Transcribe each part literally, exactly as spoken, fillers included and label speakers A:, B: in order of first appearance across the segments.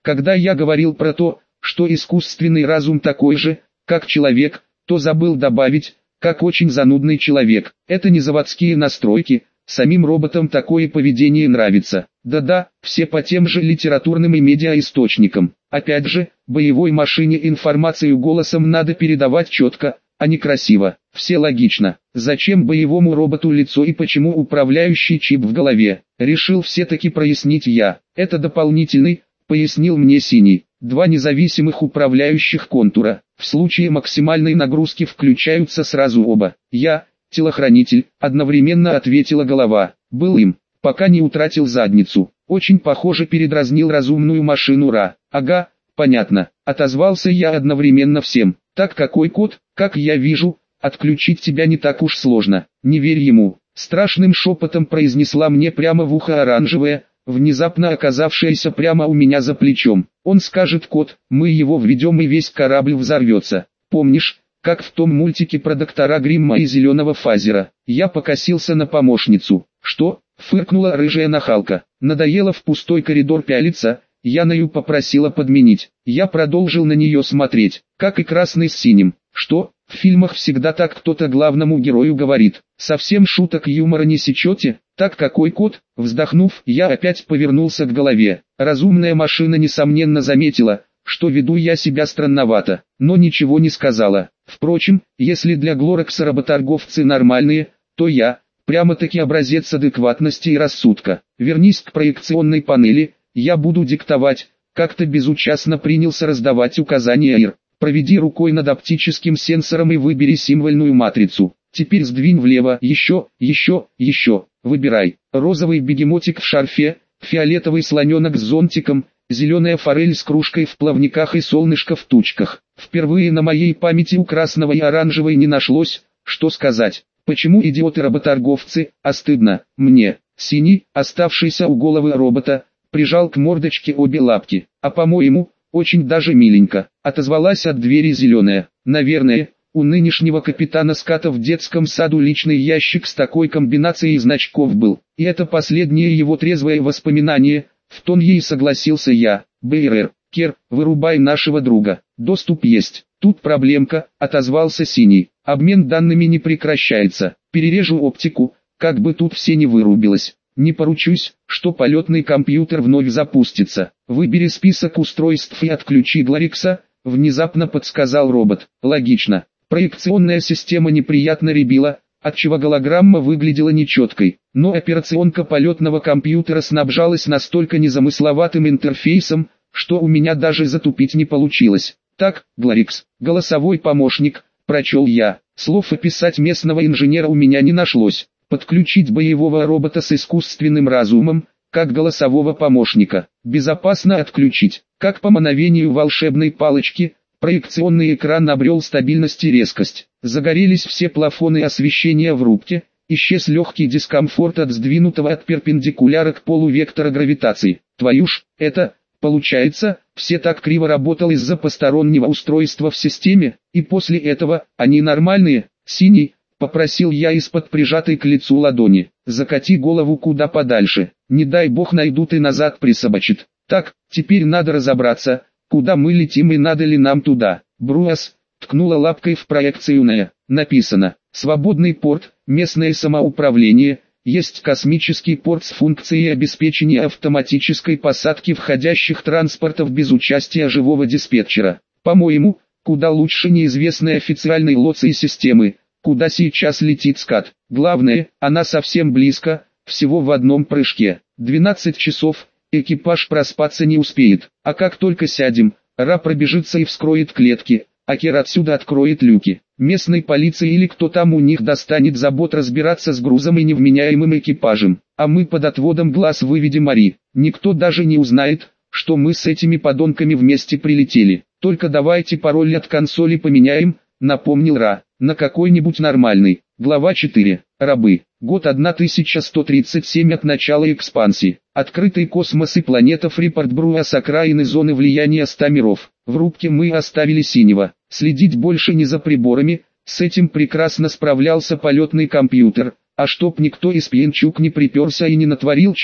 A: Когда я говорил про то, что искусственный разум такой же, как человек, то забыл добавить, как очень занудный человек. Это не заводские настройки, самим роботам такое поведение нравится. Да-да, все по тем же литературным и медиаисточникам. Опять же, боевой машине информацию голосом надо передавать четко, а не красиво. Все логично. Зачем боевому роботу лицо и почему управляющий чип в голове? Решил все-таки прояснить я. Это дополнительный, пояснил мне Синий. Два независимых управляющих контура. В случае максимальной нагрузки включаются сразу оба. Я, телохранитель, одновременно ответила голова. Был им, пока не утратил задницу. Очень похоже, передразнил разумную машину Ра. Ага, понятно. Отозвался я одновременно всем. Так какой код, как я вижу, отключить тебя не так уж сложно. Не верь ему. Страшным шепотом произнесла мне прямо в ухо оранжевая, внезапно оказавшаяся прямо у меня за плечом. Он скажет код, мы его введем и весь корабль взорвется. Помнишь, как в том мультике про доктора Гримма и зеленого фазера? Я покосился на помощницу. Что? Фыркнула рыжая нахалка. Надоело в пустой коридор пялиться, Яною попросила подменить. Я продолжил на нее смотреть, как и красный с синим. Что? В фильмах всегда так кто-то главному герою говорит. Совсем шуток юмора не сечете? Так какой код? Вздохнув, я опять повернулся к голове. Разумная машина несомненно заметила, что веду я себя странновато, но ничего не сказала. Впрочем, если для Глорекса работорговцы нормальные, то я, прямо-таки образец адекватности и рассудка. Вернись к проекционной панели, я буду диктовать. Как-то безучастно принялся раздавать указания Ир. Проведи рукой над оптическим сенсором и выбери символьную матрицу. Теперь сдвинь влево, еще, еще, еще. Выбирай. Розовый бегемотик в шарфе, фиолетовый слоненок с зонтиком, зеленая форель с кружкой в плавниках и солнышко в тучках. Впервые на моей памяти у красного и оранжевой не нашлось, что сказать. Почему идиоты-работорговцы, а стыдно, мне. Синий, оставшийся у головы робота, прижал к мордочке обе лапки. А по-моему, очень даже миленько, отозвалась от двери зеленая. Наверное, у нынешнего капитана ската в детском саду личный ящик с такой комбинацией значков был. И это последнее его трезвое воспоминание, в тон ей согласился я. БРР, Кер, вырубай нашего друга, доступ есть. Тут проблемка, отозвался Синий. Обмен данными не прекращается. Перережу оптику, как бы тут все не вырубилось. Не поручусь, что полетный компьютер вновь запустится. Выбери список устройств и отключи Глорекса, внезапно подсказал робот. Логично. Проекционная система неприятно рябила, отчего голограмма выглядела нечеткой. Но операционка полетного компьютера снабжалась настолько незамысловатым интерфейсом, что у меня даже затупить не получилось. Так, Глорекс, голосовой помощник, прочел я. Слов описать местного инженера у меня не нашлось. Подключить боевого робота с искусственным разумом, как голосового помощника. Безопасно отключить. Как по мановению волшебной палочки, проекционный экран обрел стабильность и резкость. Загорелись все плафоны освещения в рубке, исчез легкий дискомфорт от сдвинутого от перпендикуляра к полу вектора гравитации. Твою ж, это, получается, все так криво работал из-за постороннего устройства в системе, и после этого, они нормальные? Синий, попросил я из-под прижатой к лицу ладони. Закати голову куда подальше, не дай бог найдут и назад присобачит. Так, теперь надо разобраться, куда мы летим и надо ли нам туда. Бруас, ткнула лапкой в проекционное. Написано, свободный порт, местное самоуправление, есть космический порт с функцией обеспечения автоматической посадки входящих транспортов без участия живого диспетчера. По-моему, куда лучше неизвестной официальной лоции системы, куда сейчас летит скат. Главное, она совсем близко, всего в одном прыжке. двенадцать часов, экипаж проспаться не успеет. А как только сядем, Ра пробежится и вскроет клетки, а Кер отсюда откроет люки. Местной полиции или кто там у них достанет забот разбираться с грузом и невменяемым экипажем. А мы под отводом глаз выведем Ари. Никто даже не узнает, что мы с этими подонками вместе прилетели. Только давайте пароль от консоли поменяем, напомнил Ра, на какой-нибудь нормальный. Глава четыре. Рабы. Год тысяча сто тридцать семь от начала экспансии. Открытый космос и планета Фрипорт Бруас, окраины зоны влияния ста миров. В рубке мы оставили Синего. Следить больше не за приборами, с этим прекрасно справлялся полетный компьютер. А чтоб никто из пьянчук не приперся и не натворил чего,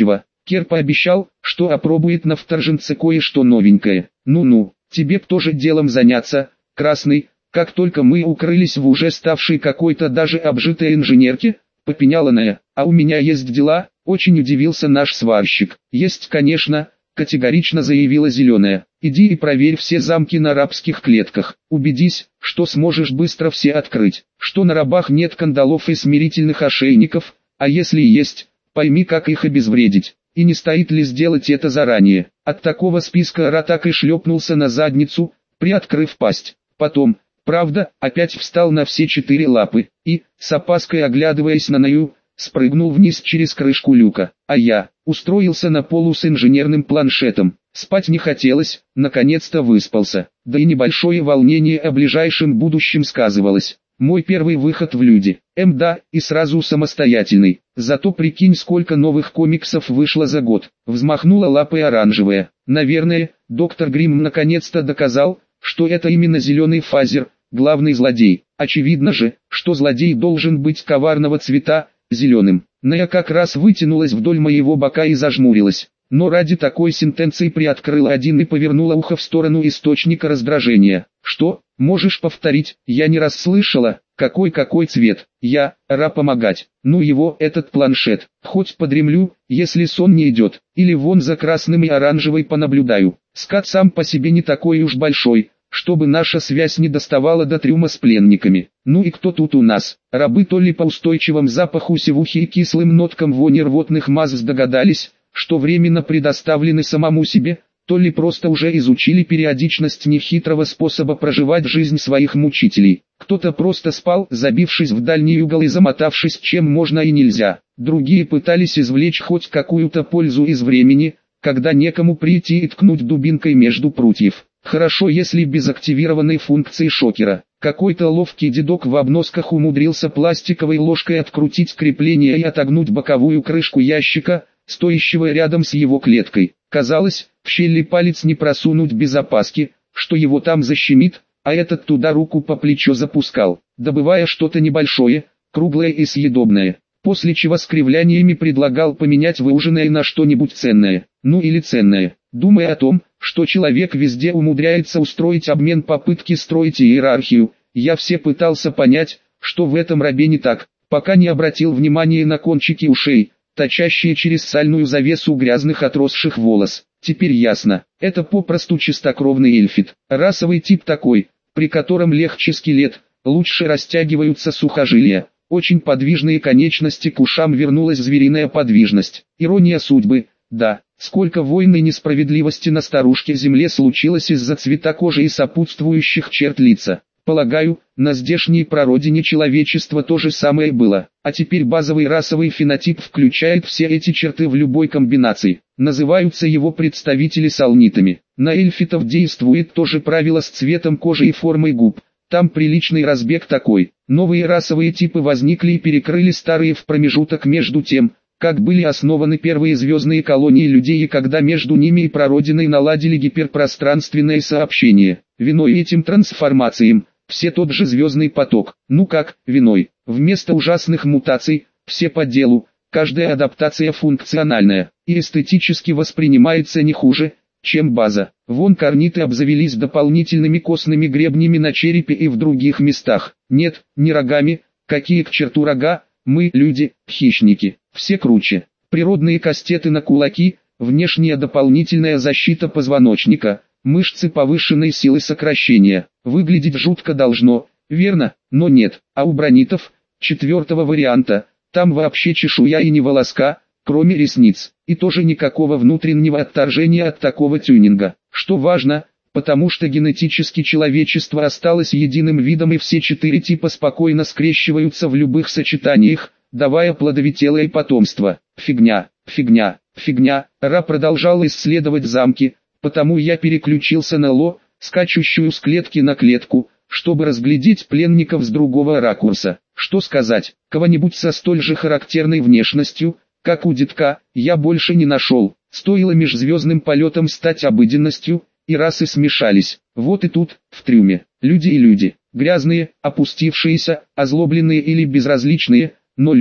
A: Кер пообещал, что опробует на вторженце кое-что новенькое. Ну-ну, тебе б тоже делом заняться, Красный. Как только мы укрылись в уже ставшей какой-то даже обжитой инженерке, попеняла Ная, а у меня есть дела, очень удивился наш сварщик. Есть, конечно, категорично заявила Зеленая. Иди и проверь все замки на рабских клетках. Убедись, что сможешь быстро все открыть, что на рабах нет кандалов и смирительных ошейников, а если и есть, пойми, как их обезвредить. И не стоит ли сделать это заранее. От такого списка Ра так и шлепнулся на задницу, приоткрыв пасть. Потом, правда, опять встал на все четыре лапы, и, с опаской оглядываясь на Наю, спрыгнул вниз через крышку люка. А я, устроился на полу с инженерным планшетом. Спать не хотелось, наконец-то выспался. Да и небольшое волнение о ближайшем будущем сказывалось. Мой первый выход в люди. Эм да, и сразу самостоятельный. Зато прикинь, сколько новых комиксов вышло за год. Взмахнула лапой оранжевая. Наверное, доктор Грим наконец-то доказал, что это именно зеленый фазер, главный злодей. Очевидно же, что злодей должен быть коварного цвета, зеленым. Ная как раз вытянулась вдоль моего бока и зажмурилась. Но ради такой сентенции приоткрыла один и повернула ухо в сторону источника раздражения. «Что? Можешь повторить?» Я не расслышала. «Какой-какой цвет?» Я, Ра помогать. Ну его, этот планшет. Хоть подремлю, если сон не идет. Или вон за красным и оранжевой понаблюдаю. Скат сам по себе не такой уж большой, чтобы наша связь не доставала до трюма с пленниками. Ну и кто тут у нас? Рабы то ли по устойчивому запаху севухи и кислым ноткам вони рвотных масс догадались, что временно предоставлены самому себе, то ли просто уже изучили периодичность нехитрого способа проживать жизнь своих мучителей. Кто-то просто спал, забившись в дальний угол и замотавшись чем можно и нельзя. Другие пытались извлечь хоть какую-то пользу из времени, когда некому прийти и ткнуть дубинкой между прутьев. Хорошо, если без активированной функции шокера. Какой-то ловкий дедок в обносках умудрился пластиковой ложкой открутить крепление и отогнуть боковую крышку ящика, стоящего рядом с его клеткой. Казалось, в щели палец не просунуть без опаски, что его там защемит, а этот туда руку по плечо запускал, добывая что-то небольшое, круглое и съедобное. После чего с кривляниями предлагал поменять выуженное на что-нибудь ценное, ну или ценное. Думая о том, что человек везде умудряется устроить обмен, попытки строить иерархию, я все пытался понять, что в этом рабе не так, пока не обратил внимания на кончики ушей, торчащие через сальную завесу грязных отросших волос. Теперь ясно, это попросту чистокровный эльфит, расовый тип такой, при котором легче скелет, лучше растягиваются сухожилия. Очень подвижные конечности, к ушам вернулась звериная подвижность. Ирония судьбы, да, сколько войн и несправедливости на старушке земле случилось из-за цвета кожи и сопутствующих черт лица. Полагаю, на здешней прародине человечества то же самое было. А теперь базовый расовый фенотип включает все эти черты в любой комбинации. Называются его представители салнитами. На эльфитов действует то же правило с цветом кожи и формой губ. Там приличный разбег такой. Новые расовые типы возникли и перекрыли старые в промежуток между тем, как были основаны первые звездные колонии людей и когда между ними и прародиной наладили гиперпространственное сообщение. Виной этим трансформациям, все тот же звездный поток. Ну как, виной. Вместо ужасных мутаций, все по делу, каждая адаптация функциональная, и эстетически воспринимается не хуже, чем база. Вон корниты обзавелись дополнительными костными гребнями на черепе и в других местах. Нет, не рогами, какие к черту рога, мы, люди, хищники, все круче. Природные кастеты на кулаки, внешняя дополнительная защита позвоночника, мышцы повышенной силы сокращения. Выглядеть жутко должно, верно, но нет. А у бронитов, четвертого варианта, там вообще чешуя и не волоска, кроме ресниц, и тоже никакого внутреннего отторжения от такого тюнинга, что важно, потому что генетически человечество осталось единым видом и все четыре типа спокойно скрещиваются в любых сочетаниях, давая плодовителое потомство. Фигня, фигня, фигня. Ра продолжал исследовать замки, потому я переключился на Ло, скачущую с клетки на клетку, чтобы разглядеть пленников с другого ракурса. Что сказать, кого-нибудь со столь же характерной внешностью, как у детка, я больше не нашел. Стоило межзвездным полетам стать обыденностью, и расы смешались. Вот и тут, в трюме, люди и люди. Грязные, опустившиеся, озлобленные или безразличные, но люди.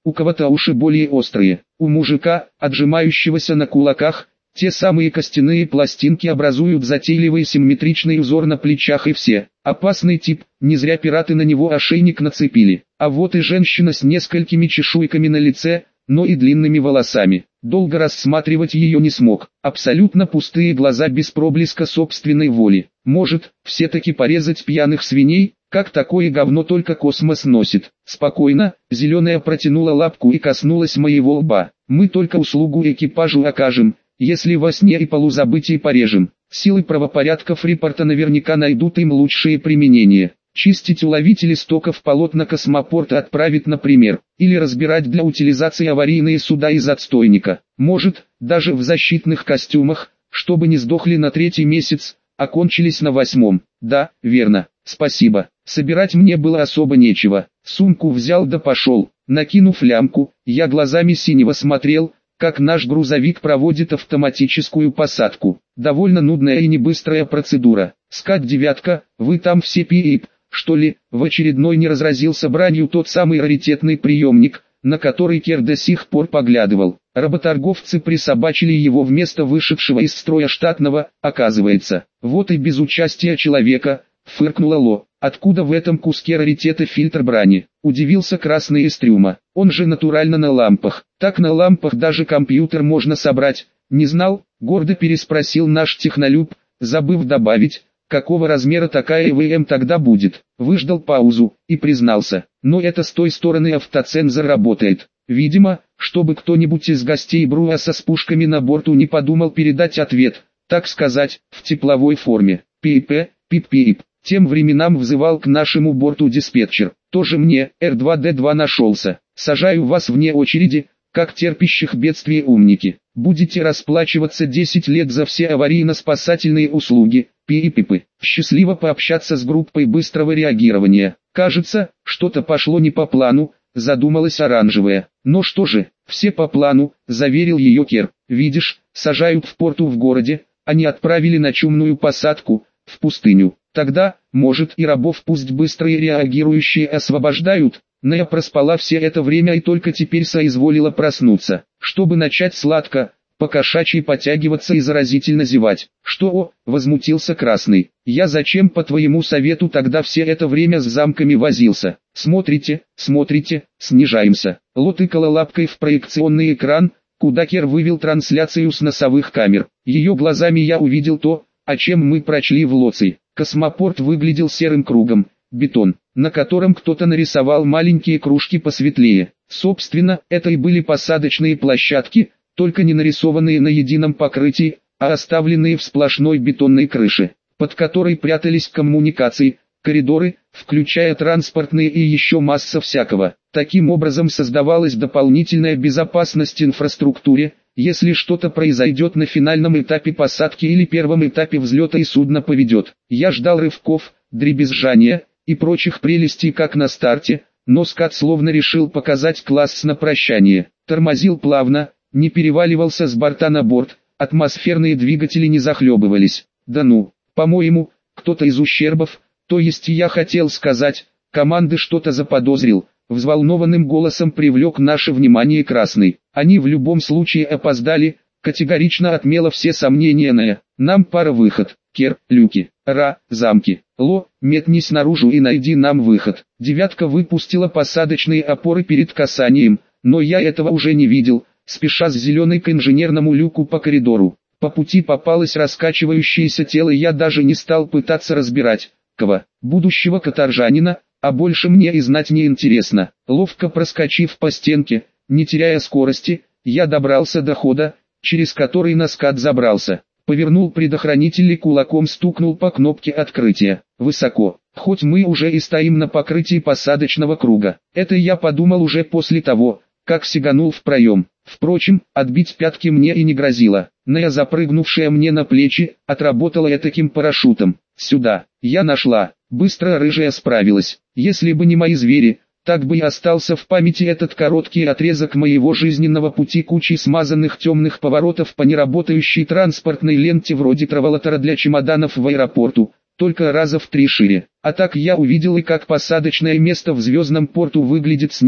A: у кого-то уши более острые. У мужика, отжимающегося на кулаках, те самые костяные пластинки образуют затейливый симметричный узор на плечах и все. Опасный тип, не зря пираты на него ошейник нацепили. А вот и женщина с несколькими чешуйками на лице, но и длинными волосами. Долго рассматривать ее не смог. Абсолютно пустые глаза без проблеска собственной воли. Может, все-таки порезать пьяных свиней? Как такое говно только космос носит. Спокойно, зеленая протянула лапку и коснулась моего лба. Мы только услугу экипажу окажем, если во сне и полузабытии порежем. Силы правопорядков репорта наверняка найдут им лучшие применения. Чистить уловители стоков полотна космопорта отправить, например, или разбирать для утилизации аварийные суда из отстойника. Может, даже в защитных костюмах, чтобы не сдохли на третий месяц, а кончились на восьмом. Да, верно, спасибо. Собирать мне было особо нечего. Сумку взял да пошел. Накинув лямку, я глазами синего смотрел, как наш грузовик проводит автоматическую посадку. Довольно нудная и небыстрая процедура. Скат девятка, вы там все пип, что ли? В очередной не разразился бранью тот самый раритетный приемник, на который Кер до сих пор поглядывал. Работорговцы присобачили его вместо вышедшего из строя штатного, оказывается. Вот и без участия человека, фыркнула Ло. Откуда в этом куске раритета фильтр брани? Удивился Красный из трюма. Он же натурально на лампах. Так на лампах даже компьютер можно собрать. Не знал? Гордо переспросил наш технолюб, забыв добавить, какого размера такая ЭВМ тогда будет. Выждал паузу и признался. Но это с той стороны автоцензор работает. Видимо, чтобы кто-нибудь из гостей Бруаса с пушками на борту не подумал передать ответ, так сказать, в тепловой форме. Пип-пип, пип-пип. Тем временам взывал к нашему борту диспетчер. Тоже мне, эр два дэ два нашелся. Сажаю вас вне очереди, как терпящих бедствие умники. Будете расплачиваться десять лет за все аварийно-спасательные услуги. Пип-пипы. Счастливо пообщаться с группой быстрого реагирования. Кажется, что-то пошло не по плану, задумалась оранжевая. Но что же, все по плану, заверил ее Кер. Видишь, сажают в порту в городе, они отправили на чумную посадку, в пустыню. Тогда, может, и рабов пусть быстрые реагирующие освобождают. Но я проспала все это время и только теперь соизволила проснуться, чтобы начать сладко, по-кошачьи потягиваться и заразительно зевать. Что, о, возмутился Красный, я зачем по твоему совету тогда все это время с замками возился? Смотрите, смотрите, снижаемся. Ло тыкала лапкой в проекционный экран, куда Кер вывел трансляцию с носовых камер. Ее глазами я увидел то, о чем мы прочли в Лоци. Космопорт выглядел серым кругом, бетон, на котором кто-то нарисовал маленькие кружки посветлее. Собственно, это и были посадочные площадки, только не нарисованные на едином покрытии, а оставленные в сплошной бетонной крыше, под которой прятались коммуникации, коридоры, включая транспортные и еще масса всякого. Таким образом создавалась дополнительная безопасность инфраструктуре, если что-то произойдет на финальном этапе посадки или первом этапе взлета и судно поведет. Я ждал рывков, дребезжания и прочих прелестей как на старте, но скат словно решил показать класс на прощание. Тормозил плавно, не переваливался с борта на борт, атмосферные двигатели не захлебывались. Да ну, по-моему, кто-то из ущербов, то есть я хотел сказать, команды что-то заподозрил. Взволнованным голосом привлек наше внимание Красный. Они в любом случае опоздали, категорично отмела все сомнения на «нам пара выход». Кер, люки, Ра, замки. Ло, метнись наружу и найди нам выход. Девятка выпустила посадочные опоры перед касанием, но я этого уже не видел, спеша с зеленой к инженерному люку по коридору. По пути попалось раскачивающееся тело, и я даже не стал пытаться разбирать, кого, будущего каторжанина, а больше мне и знать не интересно. Ловко проскочив по стенке, не теряя скорости, я добрался до хода, через который на скат забрался. Повернул предохранитель и кулаком стукнул по кнопке открытия. Высоко, хоть мы уже и стоим на покрытии посадочного круга. Это я подумал уже после того, как сиганул в проем. Впрочем, отбить пятки мне и не грозило. Нея, запрыгнувшая мне на плечи, отработала этаким парашютом. Сюда. Я нашла. Быстро рыжая справилась. Если бы не мои звери, так бы и остался в памяти этот короткий отрезок моего жизненного пути кучей смазанных темных поворотов по неработающей транспортной ленте вроде траволатора для чемоданов в аэропорту, только раза в три шире. А так я увидел и как посадочное место в звездном порту выглядит снизу,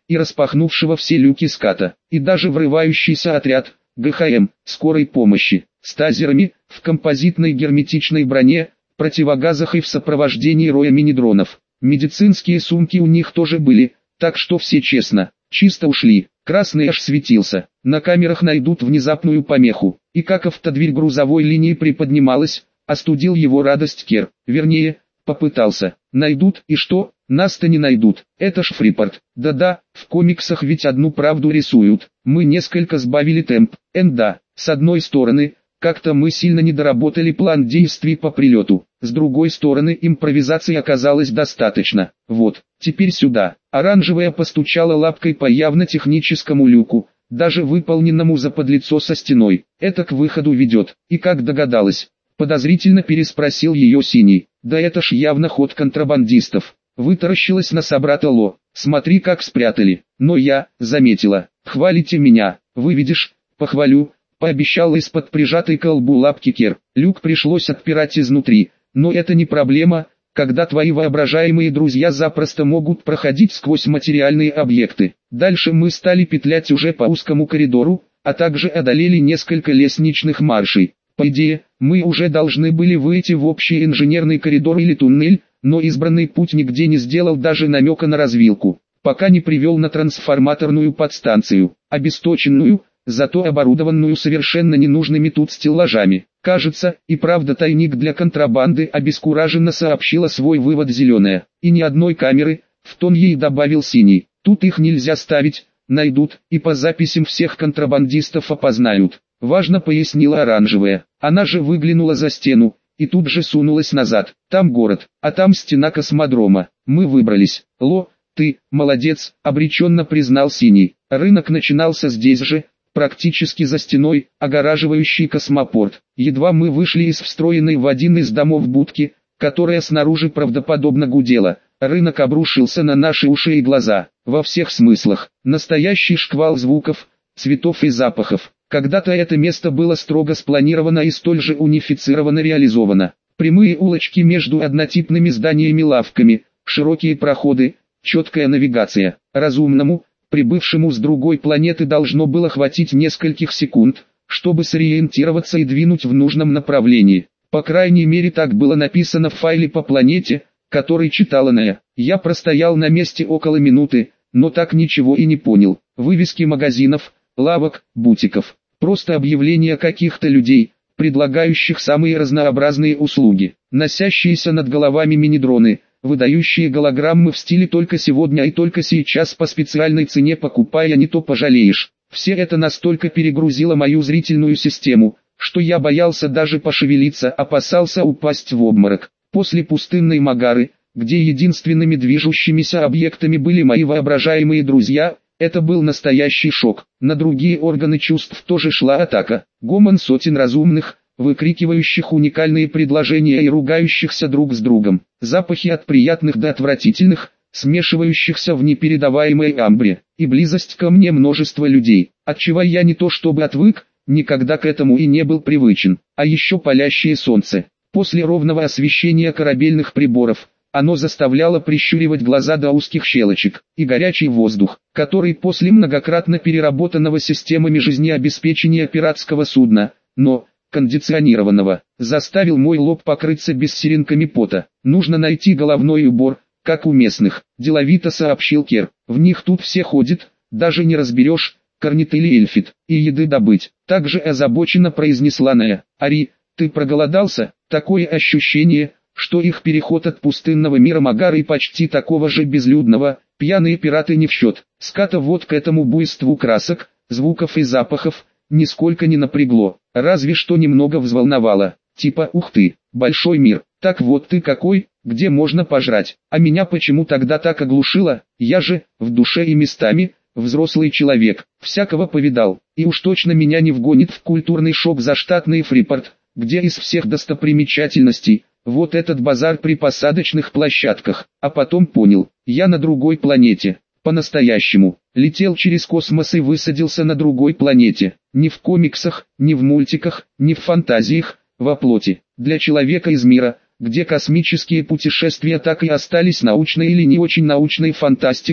A: и распахнувшего все люки ската, и даже врывающийся отряд гэ ха эм, скорой помощи, с тазерами, в композитной герметичной броне, противогазах и в сопровождении роя мини-дронов. Медицинские сумки у них тоже были, так что все честно, чисто ушли. Красный аж светился. На камерах найдут внезапную помеху. И как автодверь грузовой линии приподнималась, остудил его радость Кер. Вернее, попытался. Найдут, и что? Нас-то не найдут. Это ж Фрипорт. Да-да, в комиксах ведь одну правду рисуют. Мы несколько сбавили темп. Энда. С одной стороны, как-то мы сильно не доработали план действий по прилету. С другой стороны, импровизации оказалось достаточно. Вот, теперь сюда. Оранжевая постучала лапкой по явно техническому люку, даже выполненному заподлицо со стеной. Это к выходу ведет. И как догадалась? Подозрительно переспросил ее синий. Да это ж явно ход контрабандистов. Вытаращилась на собрата Ло. Смотри, как спрятали. Но я, заметила. Хвалите меня. Выведешь? Похвалю. Пообещал из-под прижатой к лбу лапки Кер. Люк пришлось отпирать изнутри. Но это не проблема, когда твои воображаемые друзья запросто могут проходить сквозь материальные объекты. Дальше мы стали петлять уже по узкому коридору, а также одолели несколько лестничных маршей. По идее, мы уже должны были выйти в общий инженерный коридор или туннель, но избранный путь нигде не сделал даже намека на развилку, пока не привел на трансформаторную подстанцию, обесточенную, зато оборудованную совершенно ненужными тут стеллажами. Кажется, и правда тайник для контрабанды, обескураженно сообщила свой вывод зеленая. И ни одной камеры, в тон ей добавил синий. Тут их нельзя ставить, найдут, и по записям всех контрабандистов опознают. Важно, пояснила оранжевая. Она же выглянула за стену, и тут же сунулась назад. Там город, а там стена космодрома. Мы выбрались. Ло, ты, молодец, обреченно признал синий. Рынок начинался здесь же, практически за стеной, огораживающей космопорт. Едва мы вышли из встроенной в один из домов будки, которая снаружи правдоподобно гудела, рынок обрушился на наши уши и глаза, во всех смыслах. Настоящий шквал звуков, цветов и запахов. Когда-то это место было строго спланировано и столь же унифицированно реализовано. Прямые улочки между однотипными зданиями-лавками, широкие проходы, четкая навигация. Разумному, прибывшему с другой планеты, должно было хватить нескольких секунд, чтобы сориентироваться и двинуть в нужном направлении. По крайней мере, так было написано в файле по планете, который читала Нея. Я простоял на месте около минуты, но так ничего и не понял. Вывески магазинов, лавок, бутиков. Просто объявления каких-то людей, предлагающих самые разнообразные услуги. Носящиеся над головами мини-дроны, выдающие голограммы в стиле «только сегодня и только сейчас по специальной цене покупай, а не то пожалеешь». Все это настолько перегрузило мою зрительную систему, что я боялся даже пошевелиться, опасался упасть в обморок. После пустынной Магары, где единственными движущимися объектами были мои воображаемые друзья, это был настоящий шок. На другие органы чувств тоже шла атака. Гомон сотен разумных, выкрикивающих уникальные предложения и ругающихся друг с другом. Запахи от приятных до отвратительных, смешивающихся в непередаваемой амбре. И близость ко мне множества людей, отчего я не то чтобы отвык, никогда к этому и не был привычен. А еще палящее солнце. После ровного освещения корабельных приборов, оно заставляло прищуривать глаза до узких щелочек, и горячий воздух, который после многократно переработанного системами жизнеобеспечения пиратского судна, но кондиционированного, заставил мой лоб покрыться бисеринками пота. Нужно найти головной убор, как у местных, деловито сообщил Кер. В них тут все ходят, даже не разберешь, корнит или эльфит, и еды добыть. Также озабоченно произнесла Нея. Ари, ты проголодался? Такое ощущение, что их переход от пустынного мира Магары и почти такого же безлюдного, пьяные пираты не в счет. Ската вот к этому буйству красок, звуков и запахов, нисколько не напрягло, разве что немного взволновало. Типа, ух ты, большой мир, так вот ты какой, где можно пожрать. А меня почему тогда так оглушило? Я же, в душе и местами, взрослый человек, всякого повидал, и уж точно меня не вгонит в культурный шок заштатный Фрипорт, где из всех достопримечательностей, вот этот базар при посадочных площадках. А потом понял, я на другой планете, по-настоящему, летел через космос и высадился на другой планете, не в комиксах, не в мультиках, не в фантазиях, во плоти. Для человека из мира, где космические путешествия так и остались научной или не очень научной фантастикой,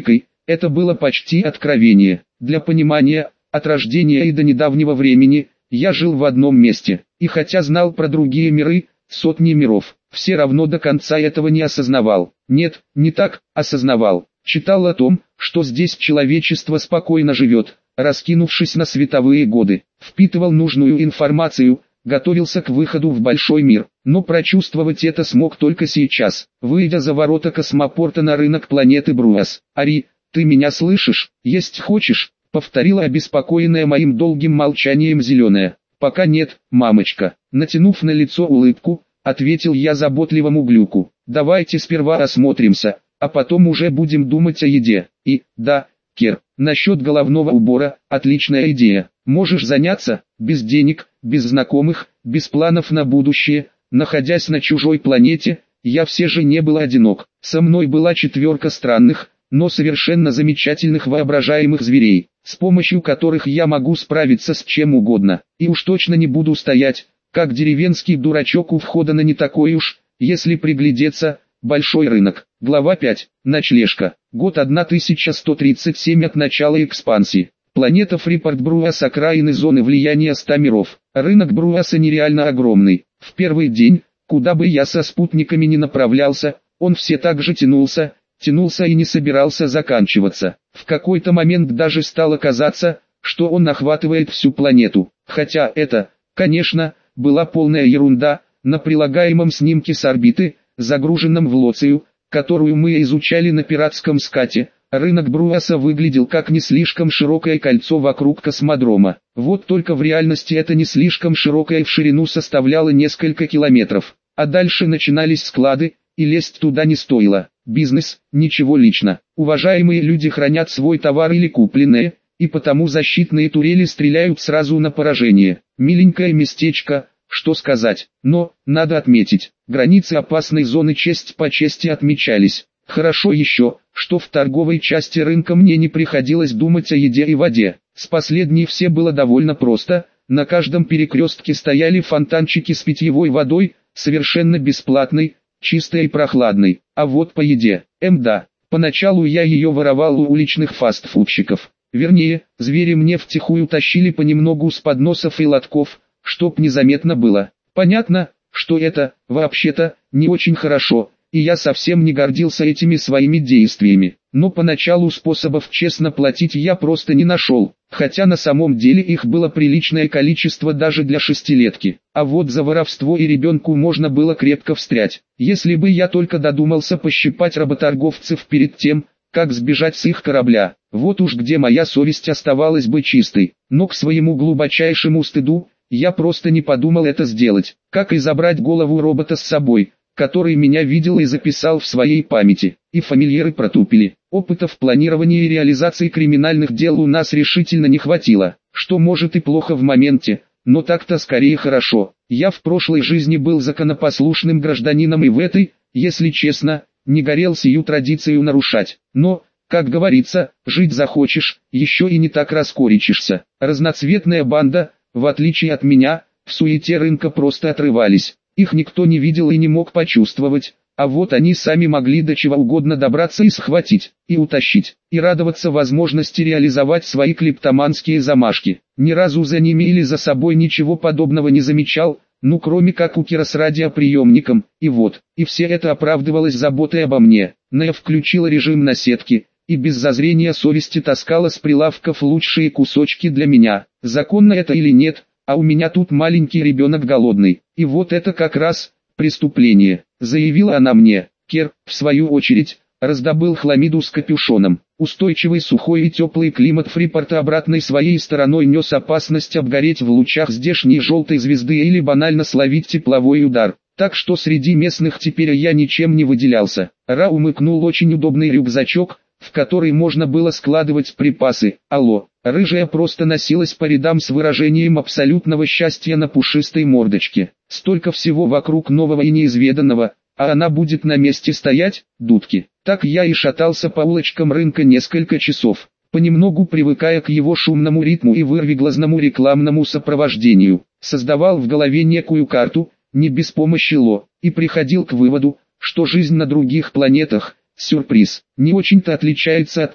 A: Это было почти откровение. Для понимания, от рождения и до недавнего времени, я жил в одном месте, и хотя знал про другие миры, сотни миров, все равно до конца этого не осознавал. Нет, не так, осознавал. Читал о том, что здесь человечество спокойно живет, раскинувшись на световые годы, впитывал нужную информацию, готовился к выходу в большой мир, но прочувствовать это смог только сейчас, выйдя за ворота космопорта на рынок планеты Бруас. «Ари, ты меня слышишь? Есть хочешь?» — повторила обеспокоенная моим долгим молчанием зеленая. «Пока нет, мамочка». Натянув на лицо улыбку, ответил я заботливому глюку. «Давайте сперва осмотримся, а потом уже будем думать о еде. И, да, Кер, насчет головного убора, отличная идея. Можешь заняться, без денег, без знакомых, без планов на будущее, находясь на чужой планете, я все же не был одинок. Со мной была четверка странных, но совершенно замечательных воображаемых зверей, с помощью которых я могу справиться с чем угодно. И уж точно не буду стоять, как деревенский дурачок у входа на не такой уж, если приглядеться, большой рынок. Глава пять. Ночлежка. Год тысяча сто тридцать семь от начала экспансии. Планета Фрипорт Бруас, окраины зоны влияния ста миров. Рынок Бруаса нереально огромный. В первый день, куда бы я со спутниками не направлялся, он все так же тянулся, тянулся и не собирался заканчиваться. В какой-то момент даже стало казаться, что он охватывает всю планету. Хотя это, конечно, была полная ерунда. На прилагаемом снимке с орбиты, загруженном в Лоцию, которую мы изучали на пиратском скате, рынок Бруаса выглядел как не слишком широкое кольцо вокруг космодрома. Вот только в реальности это не слишком широкое в ширину составляло несколько километров, а дальше начинались склады, и лезть туда не стоило. Бизнес, ничего лично. Уважаемые люди хранят свой товар или купленное, и потому защитные турели стреляют сразу на поражение. Миленькое местечко, что сказать, но, надо отметить, границы опасной зоны честь по чести отмечались. Хорошо еще, что в торговой части рынка мне не приходилось думать о еде и воде. С последней все было довольно просто, на каждом перекрестке стояли фонтанчики с питьевой водой, совершенно бесплатной, чистой и прохладной. А вот по еде, эм да, поначалу я ее воровал у уличных фастфудщиков. Вернее, звери мне втихую тащили понемногу с подносов и лотков, чтоб незаметно было. Понятно, что это, вообще-то, не очень хорошо, и я совсем не гордился этими своими действиями. Но поначалу способов честно платить я просто не нашел, хотя на самом деле их было приличное количество даже для шестилетки. А вот за воровство и ребенку можно было крепко встрять, если бы я только додумался пощипать работорговцев перед тем, как сбежать с их корабля. Вот уж где моя совесть оставалась бы чистой, но к своему глубочайшему стыду, я просто не подумал это сделать, как и забрать голову робота с собой, который меня видел и записал в своей памяти. И фамильяры протупили. Опыта в планировании и реализации криминальных дел у нас решительно не хватило, что может и плохо в моменте, но так-то скорее хорошо. Я в прошлой жизни был законопослушным гражданином и в этой, если честно, не горел сию традицию нарушать. Но, как говорится, жить захочешь, еще и не так раскорячишься. Разноцветная банда, в отличие от меня, в суете рынка просто отрывались. Их никто не видел и не мог почувствовать, а вот они сами могли до чего угодно добраться и схватить, и утащить, и радоваться возможности реализовать свои клептоманские замашки. Ни разу за ними или за собой ничего подобного не замечал, ну кроме как у Кира с радиоприемником, и вот, и все это оправдывалось заботой обо мне. Нэя включила режим наседки, и без зазрения совести таскала с прилавков лучшие кусочки для меня. Законно это или нет, а у меня тут маленький ребенок голодный. И вот это как раз преступление, заявила она мне. Кер, в свою очередь, раздобыл хламиду с капюшоном. Устойчивый сухой и теплый климат Фрипорта обратной своей стороной нес опасность обгореть в лучах здешней желтой звезды или банально словить тепловой удар. Так что среди местных теперь я ничем не выделялся. Ра умыкнул очень удобный рюкзачок, в который можно было складывать припасы. Алло, рыжая просто носилась по рядам с выражением абсолютного счастья на пушистой мордочке. Столько всего вокруг нового и неизведанного, а она будет на месте стоять, дудки. Так я и шатался по улочкам рынка несколько часов, понемногу привыкая к его шумному ритму и вырвиглазному рекламному сопровождению. Создавал в голове некую карту, не без помощи Ло, и приходил к выводу, что жизнь на других планетах, сюрприз, не очень-то отличается от той,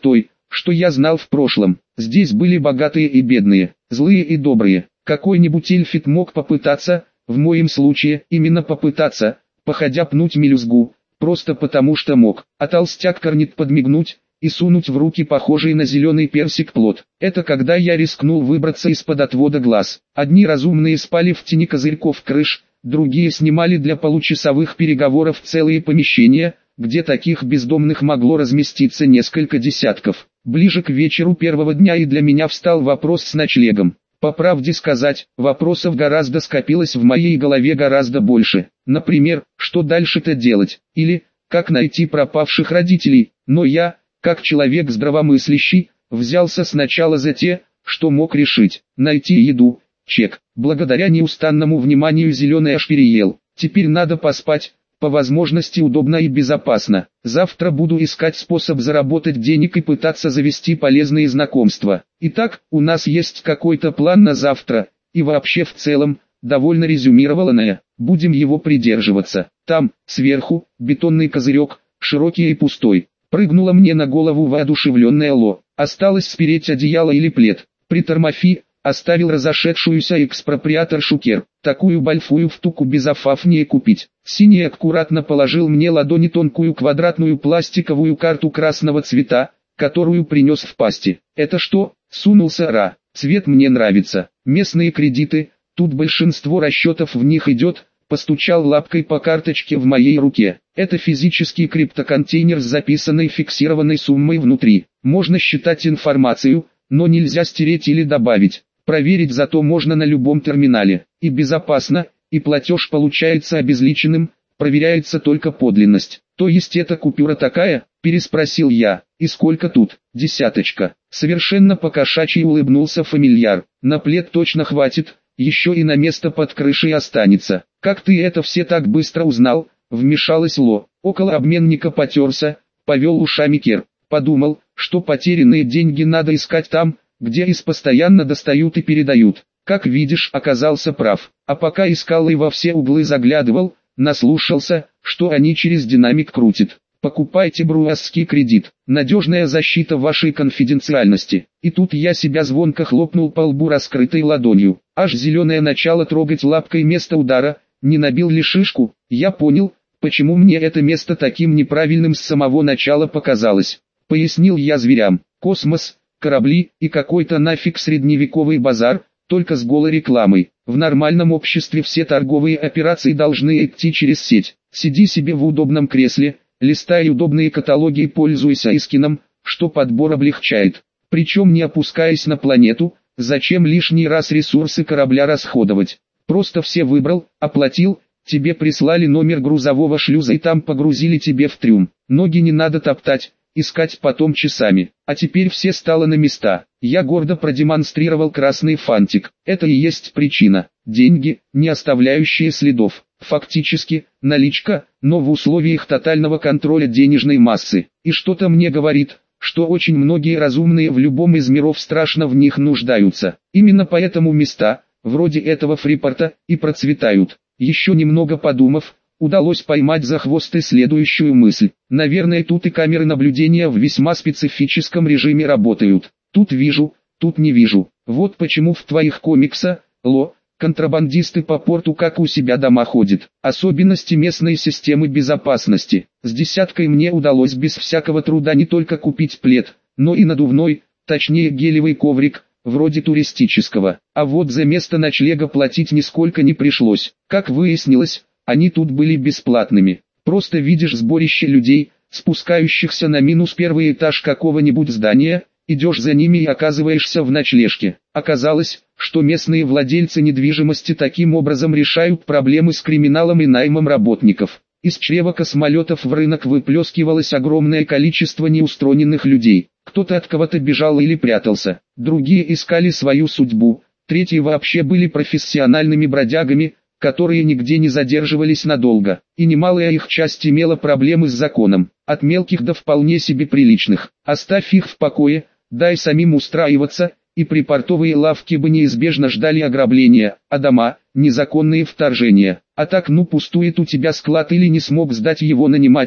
A: что я знал в прошлом. Здесь были богатые и бедные, злые и добрые. Какой-нибудь эльфит мог попытаться, в моем случае, именно попытаться, походя пнуть мелюзгу, просто потому что мог. А толстяк корнет подмигнуть и сунуть в руки похожий на зеленый персик плод. Это когда я рискнул выбраться из-под отвода глаз. Одни разумные спали в тени козырьков крыш, другие снимали для получасовых переговоров целые помещения, где таких бездомных могло разместиться несколько десятков. Ближе к вечеру первого дня и для меня встал вопрос с ночлегом. По правде сказать, вопросов гораздо скопилось в моей голове гораздо больше. Например, что дальше-то делать? Или, как найти пропавших родителей? Но я, как человек здравомыслящий, взялся сначала за те, что мог решить. Найти еду. Чек. Благодаря неустанному вниманию зеленый аж переел. Теперь надо поспать, по возможности удобно и безопасно. Завтра буду искать способ заработать денег и пытаться завести полезные знакомства. Итак, у нас есть какой-то план на завтра, и вообще в целом, довольно резюмированное, будем его придерживаться. Там, сверху, бетонный козырек, широкий и пустой. Прыгнула мне на голову воодушевленная Ло. Осталось спереть одеяло или плед. Притормофи, оставил разошедшуюся экспроприатор Шукер. Такую большую втуку безопаснее купить. Синий аккуратно положил мне ладони тонкую квадратную пластиковую карту красного цвета, которую принес в пасти. Это что? Сунулся Ра. Цвет мне нравится. Местные кредиты, тут большинство расчетов в них идет. Постучал лапкой по карточке в моей руке. Это физический криптоконтейнер с записанной фиксированной суммой внутри. Можно считать информацию, но нельзя стереть или добавить. Проверить зато можно на любом терминале. И безопасно, и платеж получается обезличенным, проверяется только подлинность. То есть это купюра такая? Переспросил я. И сколько тут? Десяточка. Совершенно по-кошачьи улыбнулся фамильяр. На плед точно хватит, еще и на место под крышей останется. Как ты это все так быстро узнал? Вмешалась Ло. Около обменника потерся, повел ушами Кер. Подумал, что потерянные деньги надо искать там, где из постоянно достают и передают. Как видишь, оказался прав. А пока искал и во все углы заглядывал, наслушался, что они через динамик крутят. Покупайте бруасский кредит. Надежная защита вашей конфиденциальности. И тут я себя звонко хлопнул по лбу раскрытой ладонью. Аж зеленое начало трогать лапкой место удара. Не набил ли шишку? Я понял, почему мне это место таким неправильным с самого начала показалось. Пояснил я зверям. Космос, корабли и какой-то нафиг средневековый базар, только с голой рекламой. В нормальном обществе все торговые операции должны идти через сеть. Сиди себе в удобном кресле, листай удобные каталоги и пользуйся Искином, что подбор облегчает. Причем не опускаясь на планету, зачем лишний раз ресурсы корабля расходовать. Просто все выбрал, оплатил, тебе прислали номер грузового шлюза и там погрузили тебе в трюм. Ноги не надо топтать, искать потом часами. А теперь все стало на места. Я гордо продемонстрировал красный фантик. Это и есть причина. Деньги, не оставляющие следов. Фактически, наличка, но в условиях тотального контроля денежной массы. И что-то мне говорит, что очень многие разумные в любом из миров страшно в них нуждаются. Именно поэтому места, вроде этого Фрипорта, и процветают. Еще немного подумав, удалось поймать за хвост и следующую мысль. Наверное, тут и камеры наблюдения в весьма специфическом режиме работают. Тут вижу, тут не вижу. Вот почему в твоих комиксах, Ло, контрабандисты по порту как у себя дома ходят. Особенности местной системы безопасности. С десяткой мне удалось без всякого труда не только купить плед, но и надувной, точнее гелевый коврик, вроде туристического. А вот за место ночлега платить нисколько не пришлось. Как выяснилось, они тут были бесплатными. Просто видишь сборище людей, спускающихся на минус первый этаж какого-нибудь здания, идешь за ними и оказываешься в ночлежке. Оказалось, что местные владельцы недвижимости таким образом решают проблемы с криминалом и наймом работников. Из чрева космолетов в рынок выплескивалось огромное количество неустроенных людей. Кто-то от кого-то бежал или прятался, другие искали свою судьбу, третьи вообще были профессиональными бродягами, которые нигде не задерживались надолго, и немалая их часть имела проблемы с законом, от мелких до вполне себе приличных. Оставь их в покое, дай самим устраиваться, и припортовые лавки бы неизбежно ждали ограбления, а дома – незаконные вторжения. А так ну пустует у тебя склад или не смог сдать его нанимателю,